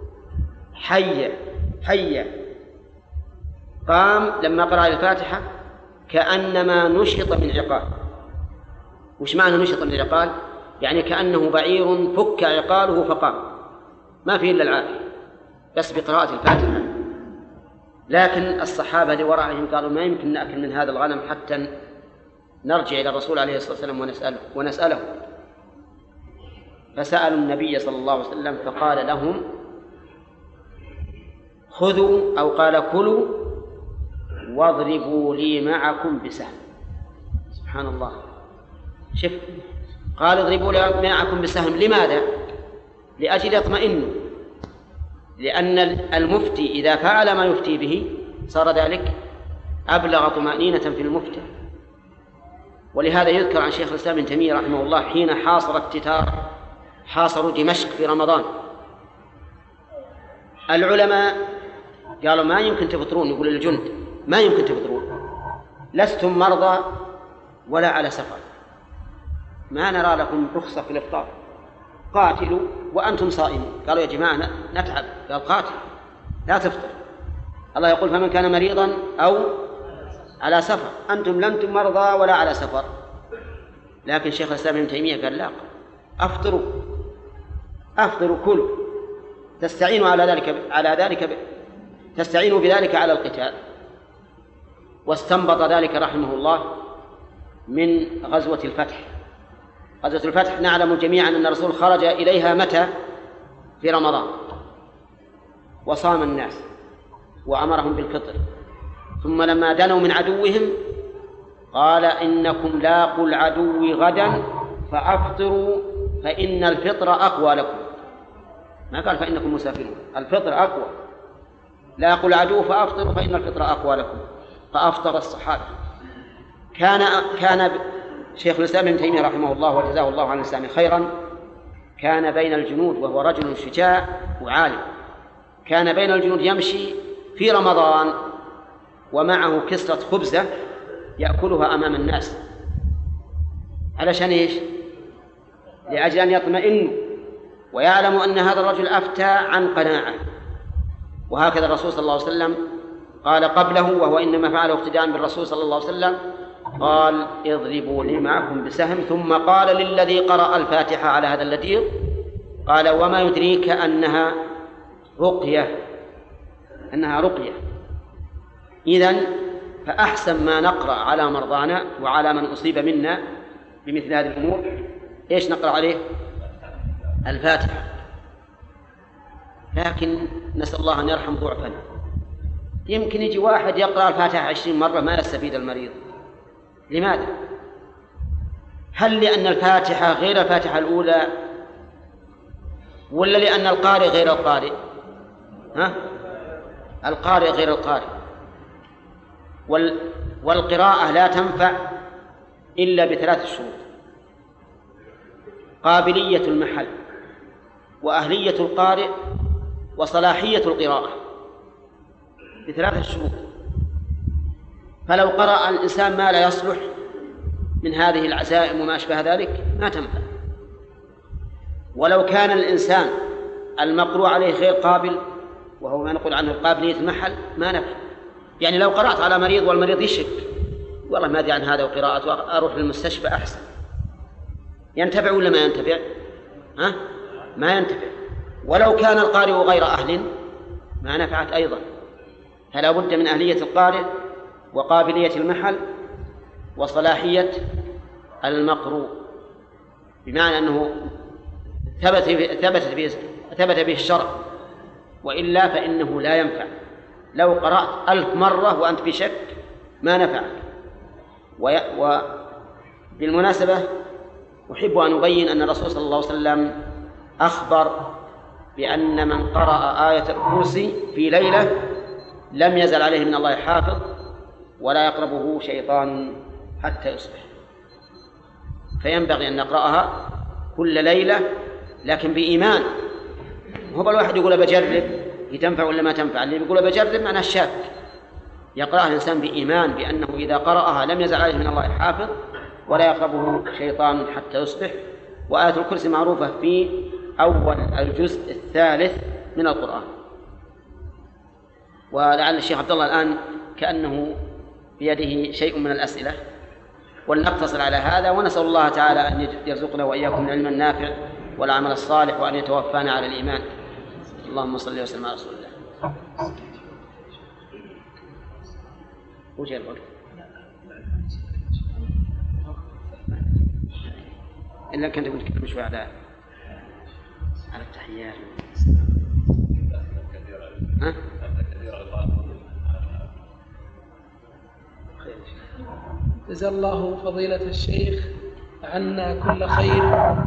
حية. قام لما قرأ الفاتحة كأنما نشط من عقال. وش معنى نشط من عقال؟ يعني كأنه بعير فك عقاله فقام، ما فيه إلا العافية بس بقراءة الفاتحة. لكن الصحابة لورائهم قالوا ما يمكن نأكل من هذا الغنم حتى نرجع إلى الرسول عليه الصلاة والسلام ونسأله. فسألوا النبي صلى الله عليه وسلم فقال لهم خذوا، أو قال كلوا واضربوا لي معكم بسهم. سبحان الله، شوف، قال اضربوا لي معكم بسهم. لماذا؟ لأجل يطمئنوا، لأن المفتي إذا فعل ما يفتي به صار ذلك أبلغ طمأنينة في المفتي. ولهذا يذكر عن شيخ الإسلام ابن تيمية رحمه الله حين حاصر التتار، حاصروا دمشق في رمضان، العلماء قالوا ما يمكن تفطرون، يقول للجند ما يمكن تفطرون، لستم مرضى ولا على سفر، ما نرى لكم رخصة في الإفطار، قاتلوا وأنتم صائمون. قالوا يا جماعة نتعب. قال قاتل لا تفطر، الله يقول فمن كان مريضا أو على سفر، أنتم لم مرضى ولا على سفر. لكن شيخ الإسلام ابن تيمية قال لا، أفطروا كلوا، تستعينوا تستعينوا بذلك على القتال. واستنبط ذلك رحمه الله من غزوة الفتح. غزوة الفتح نعلم جميعا أن الرسول خرج إليها متى؟ في رمضان، وصام الناس وأمرهم بالفطر، ثم لما دنوا من عدوهم قال إنكم لاقوا العدو غدا فأفطروا فإن الفطر أقوى لكم. ما قال فإنكم مسافرون، الفطر أقوى، لاقوا العدو فأفطروا فإن الفطر أقوى لكم. فأفطر الصحابة. كان شيخ الإسلام ابن تيمية رحمه الله وجزاه الله عن الإسلام خيرا كان بين الجنود، وهو رجل شجاع وعالم، كان بين الجنود يمشي في رمضان ومعه كسرة خبزة يأكلها أمام الناس، علشان إيش؟ لأجل أن يطمئنوا ويعلموا أن هذا الرجل أفتى عن قناعة. وهكذا الرسول صلى الله عليه وسلم قال قبله، وهو إنما فعله اقتداء بالرسول صلى الله عليه وسلم، قال اضربوا لي معكم بسهم، ثم قال للذي قرأ الفاتحة على هذا اللذيذ قال وما يدريك أنها رقية، أنها رقية. إذن فأحسن ما نقرأ على مرضانا وعلى من أصيب منا بمثل هذه الأمور إيش نقرأ عليه؟ الفاتحة. لكن نسأل الله أن يرحم ضعفنا، يمكن يجي واحد يقرأ الفاتحة 20 مرة ما يستفيد المريض. لماذا؟ هل لأن الفاتحة غير الفاتحة الأولى، ولا لأن القارئ غير القارئ؟ القارئ غير القارئ. والقراءة لا تنفع إلا بثلاث شروط: قابلية المحل، وأهلية القارئ، وصلاحية القراءة، بثلاث شروط. فلو قرأ الإنسان ما لا يصلح من هذه العزائم وما أشبه ذلك ما تنفع. ولو كان الإنسان المقروء عليه غير قابل، وهو ما نقول عنه قابلية المحل، ما نفع. يعني لو قرأت على مريض والمريض يشك، والله ما أدري عن هذا وقراءته، أروح للمستشفى أحسن، ينتفع ولا ما ينتفع؟ ما ينتفع. ولو كان القارئ غير أهل ما نفعت أيضا. فلا بد من أهلية القارئ، وقابلية المحل، وصلاحية المقروء، بمعنى أنه ثبت به الشرع، وإلا فإنه لا ينفع. لو قرأت 1000 مرة وأنت في شك ما نفعك. وبالمناسبة أحب أن أبين أن الرسول صلى الله عليه وسلم أخبر بأن من قرأ آية الكرسي في ليلة لم يزل عليه من الله حافظ ولا يقربه شيطان حتى يصبح. فينبغي أن نقرأها كل ليلة، لكن بإيمان. هو الواحد يقول بجرب هي تنفع ولا ما تنفع، اللي يقول بجرب معناه شاك. يقرأها الإنسان بإيمان بأنه إذا قرأها لم يزل عليه من الله حافظ ولا يقربه شيطان حتى يصبح. وآية الكرسي معروفة في أول الجزء الثالث من القرآن. ولعل الشيخ عبد الله الآن كأنه بيده شيء من الأسئلة، ولنقتصر على هذا، ونسأل الله تعالى أن يرزقنا وإياكم العلم النافع والعمل الصالح، وأن يتوفانا على الإيمان. اللهم صل وسلم على رسول الله. وجه الغرب إلا كنت قلت شوي على التحيات. جزا الله فضيلة الشيخ عنا كل خير،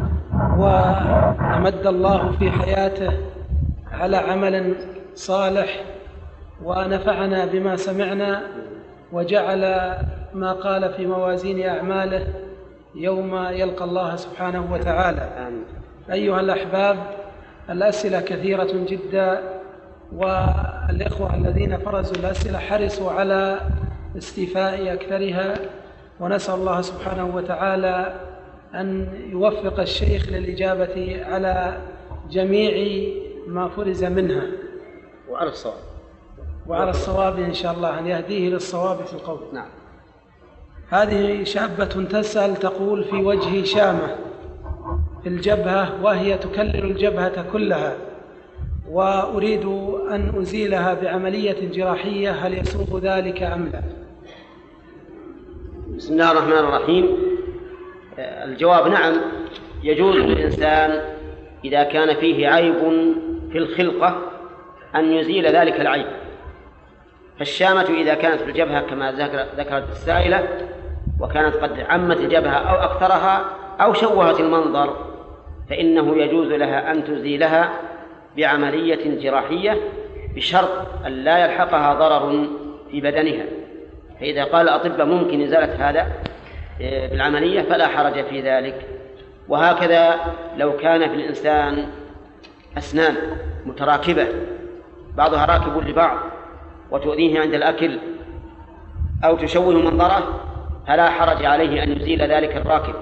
وأمد الله في حياته على عمل صالح، ونفعنا بما سمعنا، وجعل ما قال في موازين أعماله يوم يلقى الله سبحانه وتعالى. أيها الأحباب، الأسئلة كثيرة جدا، والإخوة الذين فرزوا الأسئلة حرصوا على استيفاء أكثرها، ونسأل الله سبحانه وتعالى أن يوفق الشيخ للإجابة على جميع ما فرز منها، وعلى الصواب إن شاء الله، أن يهديه للصواب في القول. نعم. هذه شابة تسأل تقول: في وجهي شامة في الجبهة وهي تكلل الجبهة كلها، وأريد أن أزيلها بعملية جراحية، هل يسوغ ذلك أم لا؟ بسم الله الرحمن الرحيم. الجواب نعم، يجوز للإنسان إذا كان فيه عيب في الخلقة أن يزيل ذلك العيب. فالشامة إذا كانت في الجبهة كما ذكرت السائلة، وكانت قد عمت الجبهة أو أكثرها أو شوهت المنظر، فإنه يجوز لها أن تزيلها بعملية جراحية، بشرط أن لا يلحقها ضرر في بدنها. فإذا قال الأطباء ممكن إزالة هذا بالعملية فلا حرج في ذلك. وهكذا لو كان في الإنسان أسنان متراكبة، بعضها راكب لبعض، وتؤذيه عند الأكل أو تشوه منظره فلا حرج عليه أن يزيل ذلك الراكب.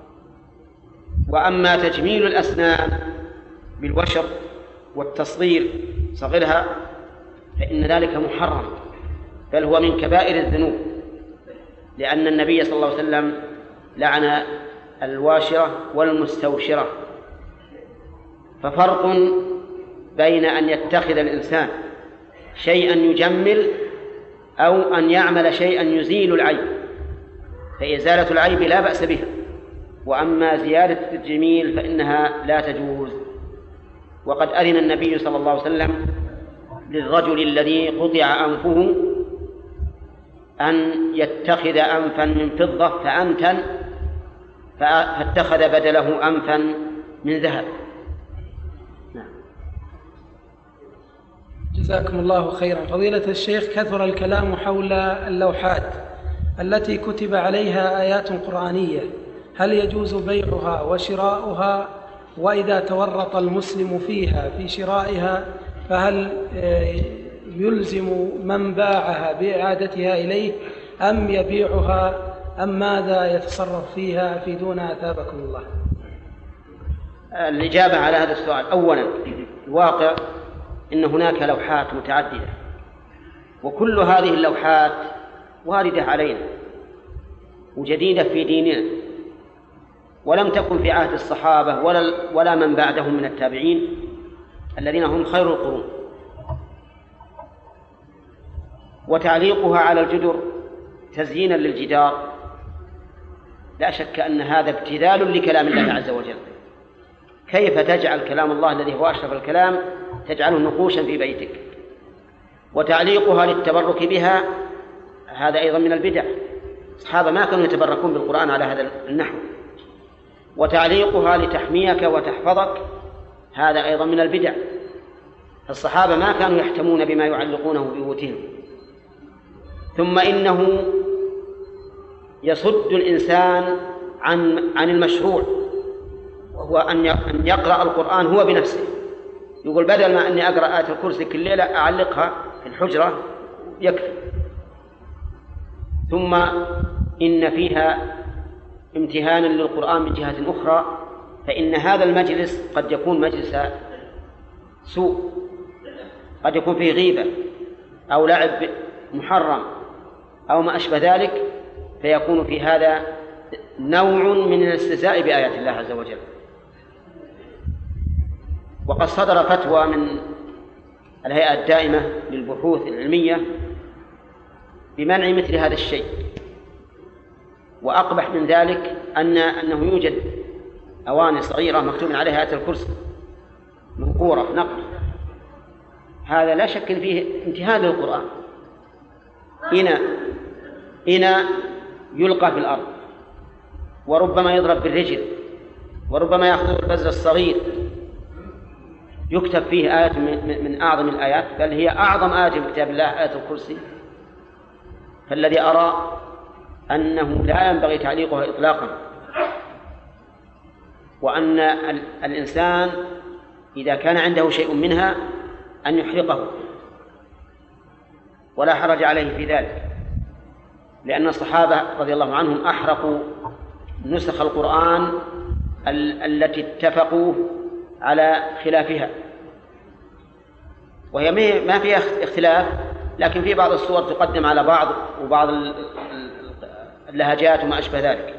وأما تجميل الأسنان بالوشر والتصغير صغرها فإن ذلك محرم، بل هو من كبائر الذنوب، لأن النبي صلى الله عليه وسلم لعن الواشرة والمستوشرة. ففرق بين أن يتخذ الإنسان شيئا يجمل أو أن يعمل شيئا يزيل العيب، فإزالة العيب لا بأس بها، وأما زيادة الجميل فإنها لا تجوز. وقد أذن النبي صلى الله عليه وسلم للرجل الذي قطع أنفه أن يتخذ أنفا من فضة فأمتن، فاتخذ بدله أنفا من ذهب. جزاكم الله خيرا. فضيلة الشيخ، كثر الكلام حول اللوحات التي كتب عليها آيات قرآنية، هل يجوز بيعها وشراؤها؟ وإذا تورط المسلم فيها في شرائها فهل يلزم من باعها بإعادتها إليه أم يبيعها أم ماذا يتصرف فيها؟ أفيدونا أثابكم الله. الإجابة على هذا السؤال: أولا، الواقع إن هناك لوحات متعددة، وكل هذه اللوحات واردة علينا وجديدة في ديننا، ولم تكن في عهد الصحابة ولا من بعدهم من التابعين الذين هم خير القرون. وتعليقها على الجدر تزيينا للجدار لا شك أن هذا ابتذال لكلام الله عز وجل. كيف تجعل كلام الله الذي هو أشرف الكلام تجعله نقوشا في بيتك؟ وتعليقها للتبرك بها هذا أيضا من البدع، الصحابة ما كانوا يتبركون بالقرآن على هذا النحو. وتعليقها لتحميك وتحفظك هذا أيضا من البدع، الصحابة ما كانوا يحتمون بما يعلقونه ببيوتهم. ثم إنه يصد الإنسان عن المشروع، وهو أن يقرأ القرآن هو بنفسه. يقول بدل ما أني أقرأ آية الكرسي كل ليلة أعلقها في الحجرة يكفي. ثم إن فيها امتهانا للقرآن من جهة أخرى، فإن هذا المجلس قد يكون مجلس سوء، قد يكون فيه غيبة أو لعب محرم أو ما أشبه ذلك، فيكون في هذا نوع من الاستهزاء بآيات الله عز وجل. وقد صدر فتوى من الهيئة الدائمة للبحوث العلمية بمنع مثل هذا الشيء. وأقبح من ذلك أنه يوجد أواني صغيرة مكتوب عليها آية الكرسي منقورة نقر، هذا لا شك فيه امتهان للقرآن. إناء يلقى في الأرض، وربما يضرب بالرجل، وربما يأخذ البزر الصغير يكتب فيه آية من أعظم الآيات، بل هي أعظم آية في كتاب الله آية الكرسي. فالذي أرى أنه لا ينبغي تعليقها إطلاقا، وأن الإنسان إذا كان عنده شيء منها أن يحرقه ولا حرج عليه في ذلك، لأن الصحابة رضي الله عنهم أحرقوا نسخ القرآن التي اتفقوا على خلافها، وهي ما فيها اختلاف، لكن في بعض الصور تقدم على بعض وبعض اللهجات وما أشبه ذلك.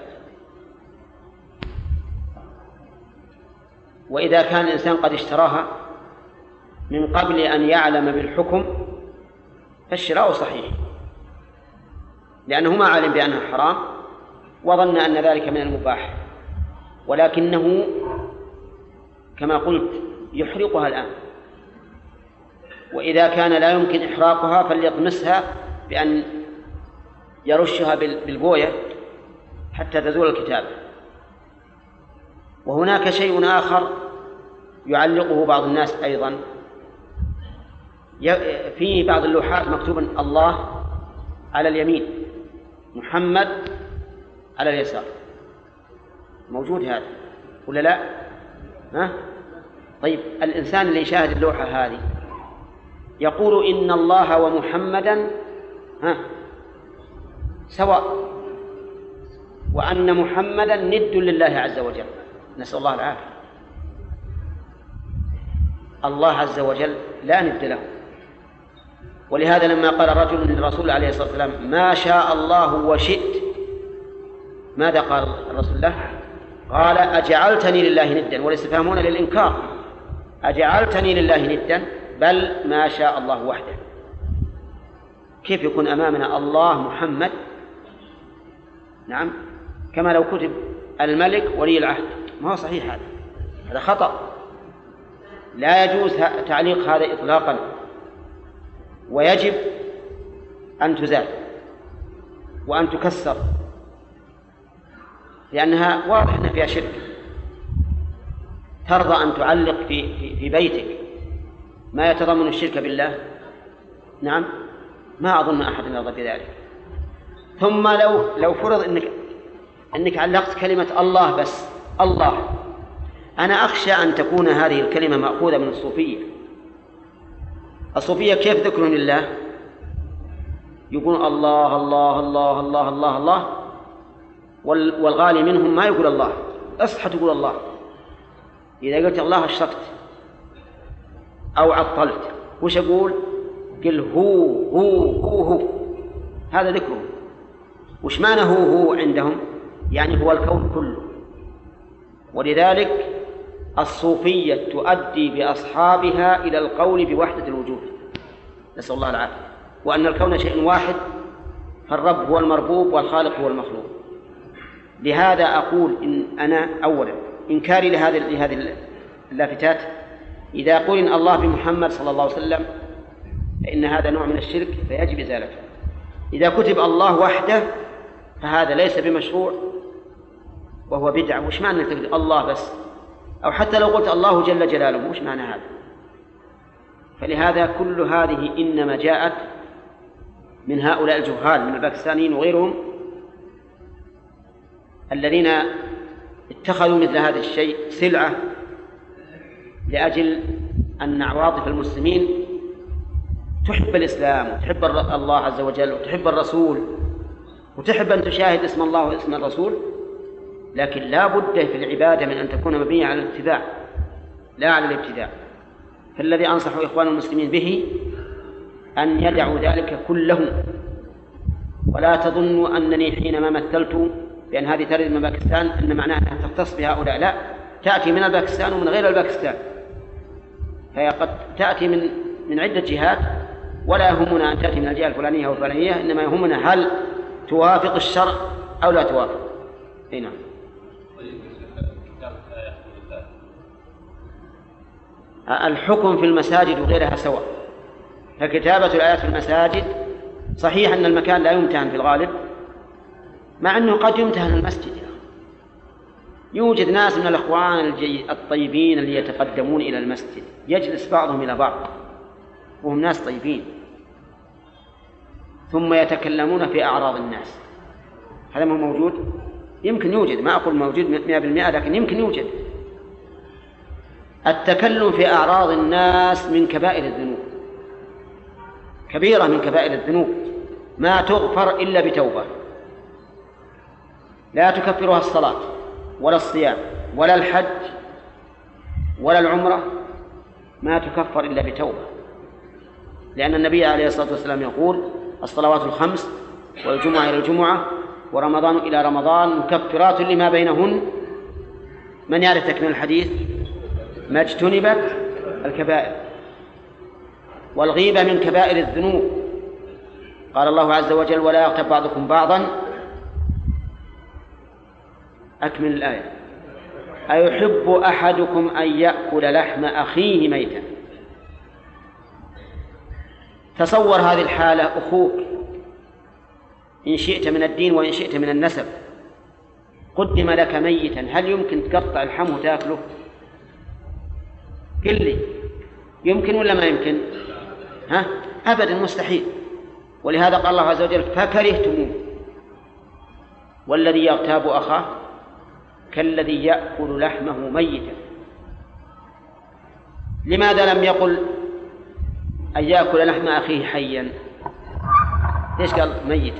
وإذا كان الإنسان قد اشتراها من قبل أن يعلم بالحكم فالشراء صحيح، لأنه ما علم بأنها حرام وظن أن ذلك من المباح، ولكنه كما قلت يحرقها الآن. وإذا كان لا يمكن إحراقها فليطمسها بأن يرشها بالبوية حتى تزول الكتابة. وهناك شيء آخر يعلقه بعض الناس أيضا، في بعض اللوحات مكتوب الله على اليمين، محمد على اليسار. موجود هذا ولا لا؟ طيب الإنسان اللي يشاهد اللوحة هذه يقول إن الله ومحمدا سواء، وأن محمدا ند لله عز وجل، نسأل الله العافية. الله عز وجل لا ند له. ولهذا لما قال رجل للرسول عليه الصلاة والسلام ما شاء الله وشئت، ماذا قال الرسول له؟ قال أجعلتني لله ندا، والاستفهامون للإنكار، أجعلتني لله ندا، بل ما شاء الله وحده. كيف يكون أمامنا الله محمد؟ نعم، كما لو كتب الملك ولي العهد، ما هو صحيح، هذا خطأ، لا يجوز تعليق هذا إطلاقا، ويجب أن تزال وأن تكسر، لأنها واضح أن فيها شرك. ترضى أن تعلق في بيتك ما يتضمن الشرك بالله؟ نعم، ما أظن أحد يرضى بذلك. ثم لو فرض أنك علقت كلمة الله بس، الله، أنا أخشى أن تكون هذه الكلمة مأخوذة من الصوفية. الصوفية كيف ذكرهم لله؟ يقولون الله الله الله الله الله الله، والغالي منهم ما يقول الله، أصحى تقول الله. إذا قلت الله أشركت أو عطلت، وش أقول؟ قل هو هذا ذكره. وش معنى هو عندهم؟ يعني هو الكون كله. ولذلك الصوفية تؤدي بأصحابها إلى القول بوحدة الوجود، نسأل الله العافية، وأن الكون شيء واحد، فالرب هو المربوب والخالق هو المخلوق. لهذا أقول إن أنا أولا إنكاري لهذه اللافتات، إذا قلنا الله بمحمد صلى الله عليه وسلم فإن هذا نوع من الشرك فيجب إزالته. إذا كتب الله وحده فهذا ليس بمشروع وهو بدعة. وش معنى تقول الله بس؟ أو حتى لو قلت الله جل جلاله، وش معنى هذا؟ فلهذا كل هذه إنما جاءت من هؤلاء الجهال من الباكستانيين وغيرهم، الذين اتخذوا مثل هذا الشيء سلعة لأجل أن عواطف المسلمين تحب الإسلام وتحب الله عز وجل وتحب الرسول وتحب أن تشاهد اسم الله واسم الرسول، لكن لا بد في العبادة من أن تكون مبنية على الاتباع لا على الابتداع. فالذي أنصح إخوان المسلمين به أن يدعوا ذلك كله، ولا تظنوا أنني حينما مثلت بأن هذه ترد من باكستان أن معناها أنها تختص بهؤلاء، لا، تأتي من الباكستان ومن غير الباكستان، فهي قد تأتي من عدة جهات، ولا يهمنا أن تأتي من الجهة الفلانية أو الفلانية، إنما يهمنا هل توافق الشرع أو لا توافق. نعم. الحكم في المساجد وغيرها سواء، فكتابة الآيات في المساجد صحيح أن المكان لا يمتهن في الغالب، مع أنه قد يمتهن المسجد. يوجد ناس من الأخوان الطيبين اللي يتقدمون إلى المسجد، يجلس بعضهم إلى بعض وهم ناس طيبين، ثم يتكلمون في أعراض الناس. هذا ما موجود؟ يمكن يوجد، ما أقول موجود 100%، لكن يمكن يوجد. التكلم في أعراض الناس من كبائر الذنوب، كبيرة من كبائر الذنوب، ما تغفر إلا بتوبة، لا تكفرها الصلاة ولا الصيام ولا الحج ولا العمرة، ما تكفر إلا بتوبة، لأن النبي عليه الصلاة والسلام يقول الصلوات الخمس والجمعة إلى الجمعة ورمضان إلى رمضان مكفرات لما بينهن. من يعرف تكمل الحديث؟ ما اجتنبت الكبائر. والغيبة من كبائر الذنوب، قال الله عز وجل ولا يغتب بعضكم بعضا. أكمل الآية. أيحب أحدكم أن يأكل لحم أخيه ميتا. تصور هذه الحالة، أخوك إن شئت من الدين وإن شئت من النسب قدم لك ميتا، هل يمكن تقطع اللحم وتأكله؟ قل لي، يمكن ولا ما يمكن؟ أبدا، مستحيل. ولهذا قال الله عز وجل فكرهتموه. والذي يغتاب أخاه كالذي يأكل لحمه ميتا. لماذا لم يقل أن يأكل لحم أخيه حيا؟ ليش قال ميتا؟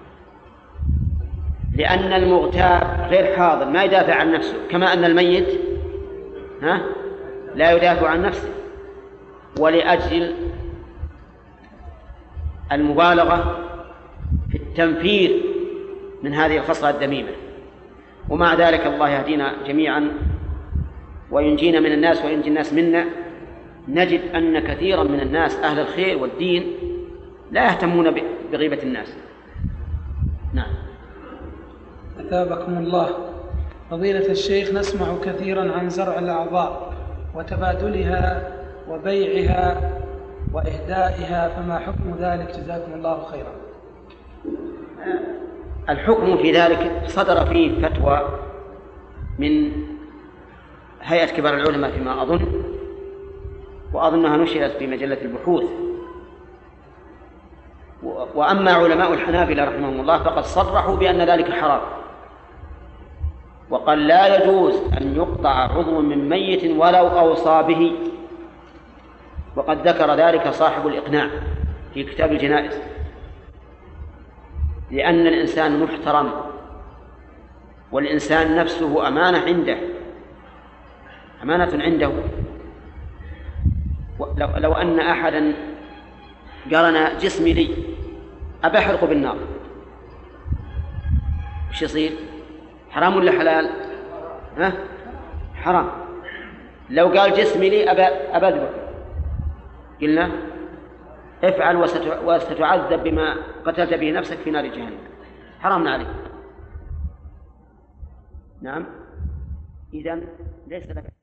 لأن المغتاب غير حاضر ما يدافع عن نفسه، كما أن الميت لا يدافع عن نفسه. ولأجل المبالغة في التنفير من هذه الخصلة الذميمة. ومع ذلك الله يهدينا جميعا وينجينا من الناس وينجي الناس منا. نجد أن كثيرا من الناس أهل الخير والدين لا يهتمون بغيبة الناس. نعم. أثابكم الله. فضيلة الشيخ، نسمع كثيرا عن زرع الأعضاء وتبادلها وبيعها وإهدائها، فما حكم ذلك؟ جزاكم الله خيرا. الحكم في ذلك صدر فيه فتوى من هيئة كبار العلماء فيما أظن، وأظنها نشرت في مجلة البحوث. وأما علماء الحنابلة رحمهم الله فقد صرحوا بأن ذلك حرام، وقال لا يجوز أن يقطع عضو من ميت ولو أوصى به، وقد ذكر ذلك صاحب الإقناع في كتاب الجنائز، لأن الإنسان محترم، والإنسان نفسه أمانة عنده. لو أن أحدا قال جسمي لي أبى أحرقه بالنار، وش يصير؟ حرام ولا حلال؟ حرام. لو قال جسمي لي أبى أذبح، قلنا افعل وستعذب بما قتلت به نفسك في نار جهنم، حرام عليك. نعم، إذن ليس لك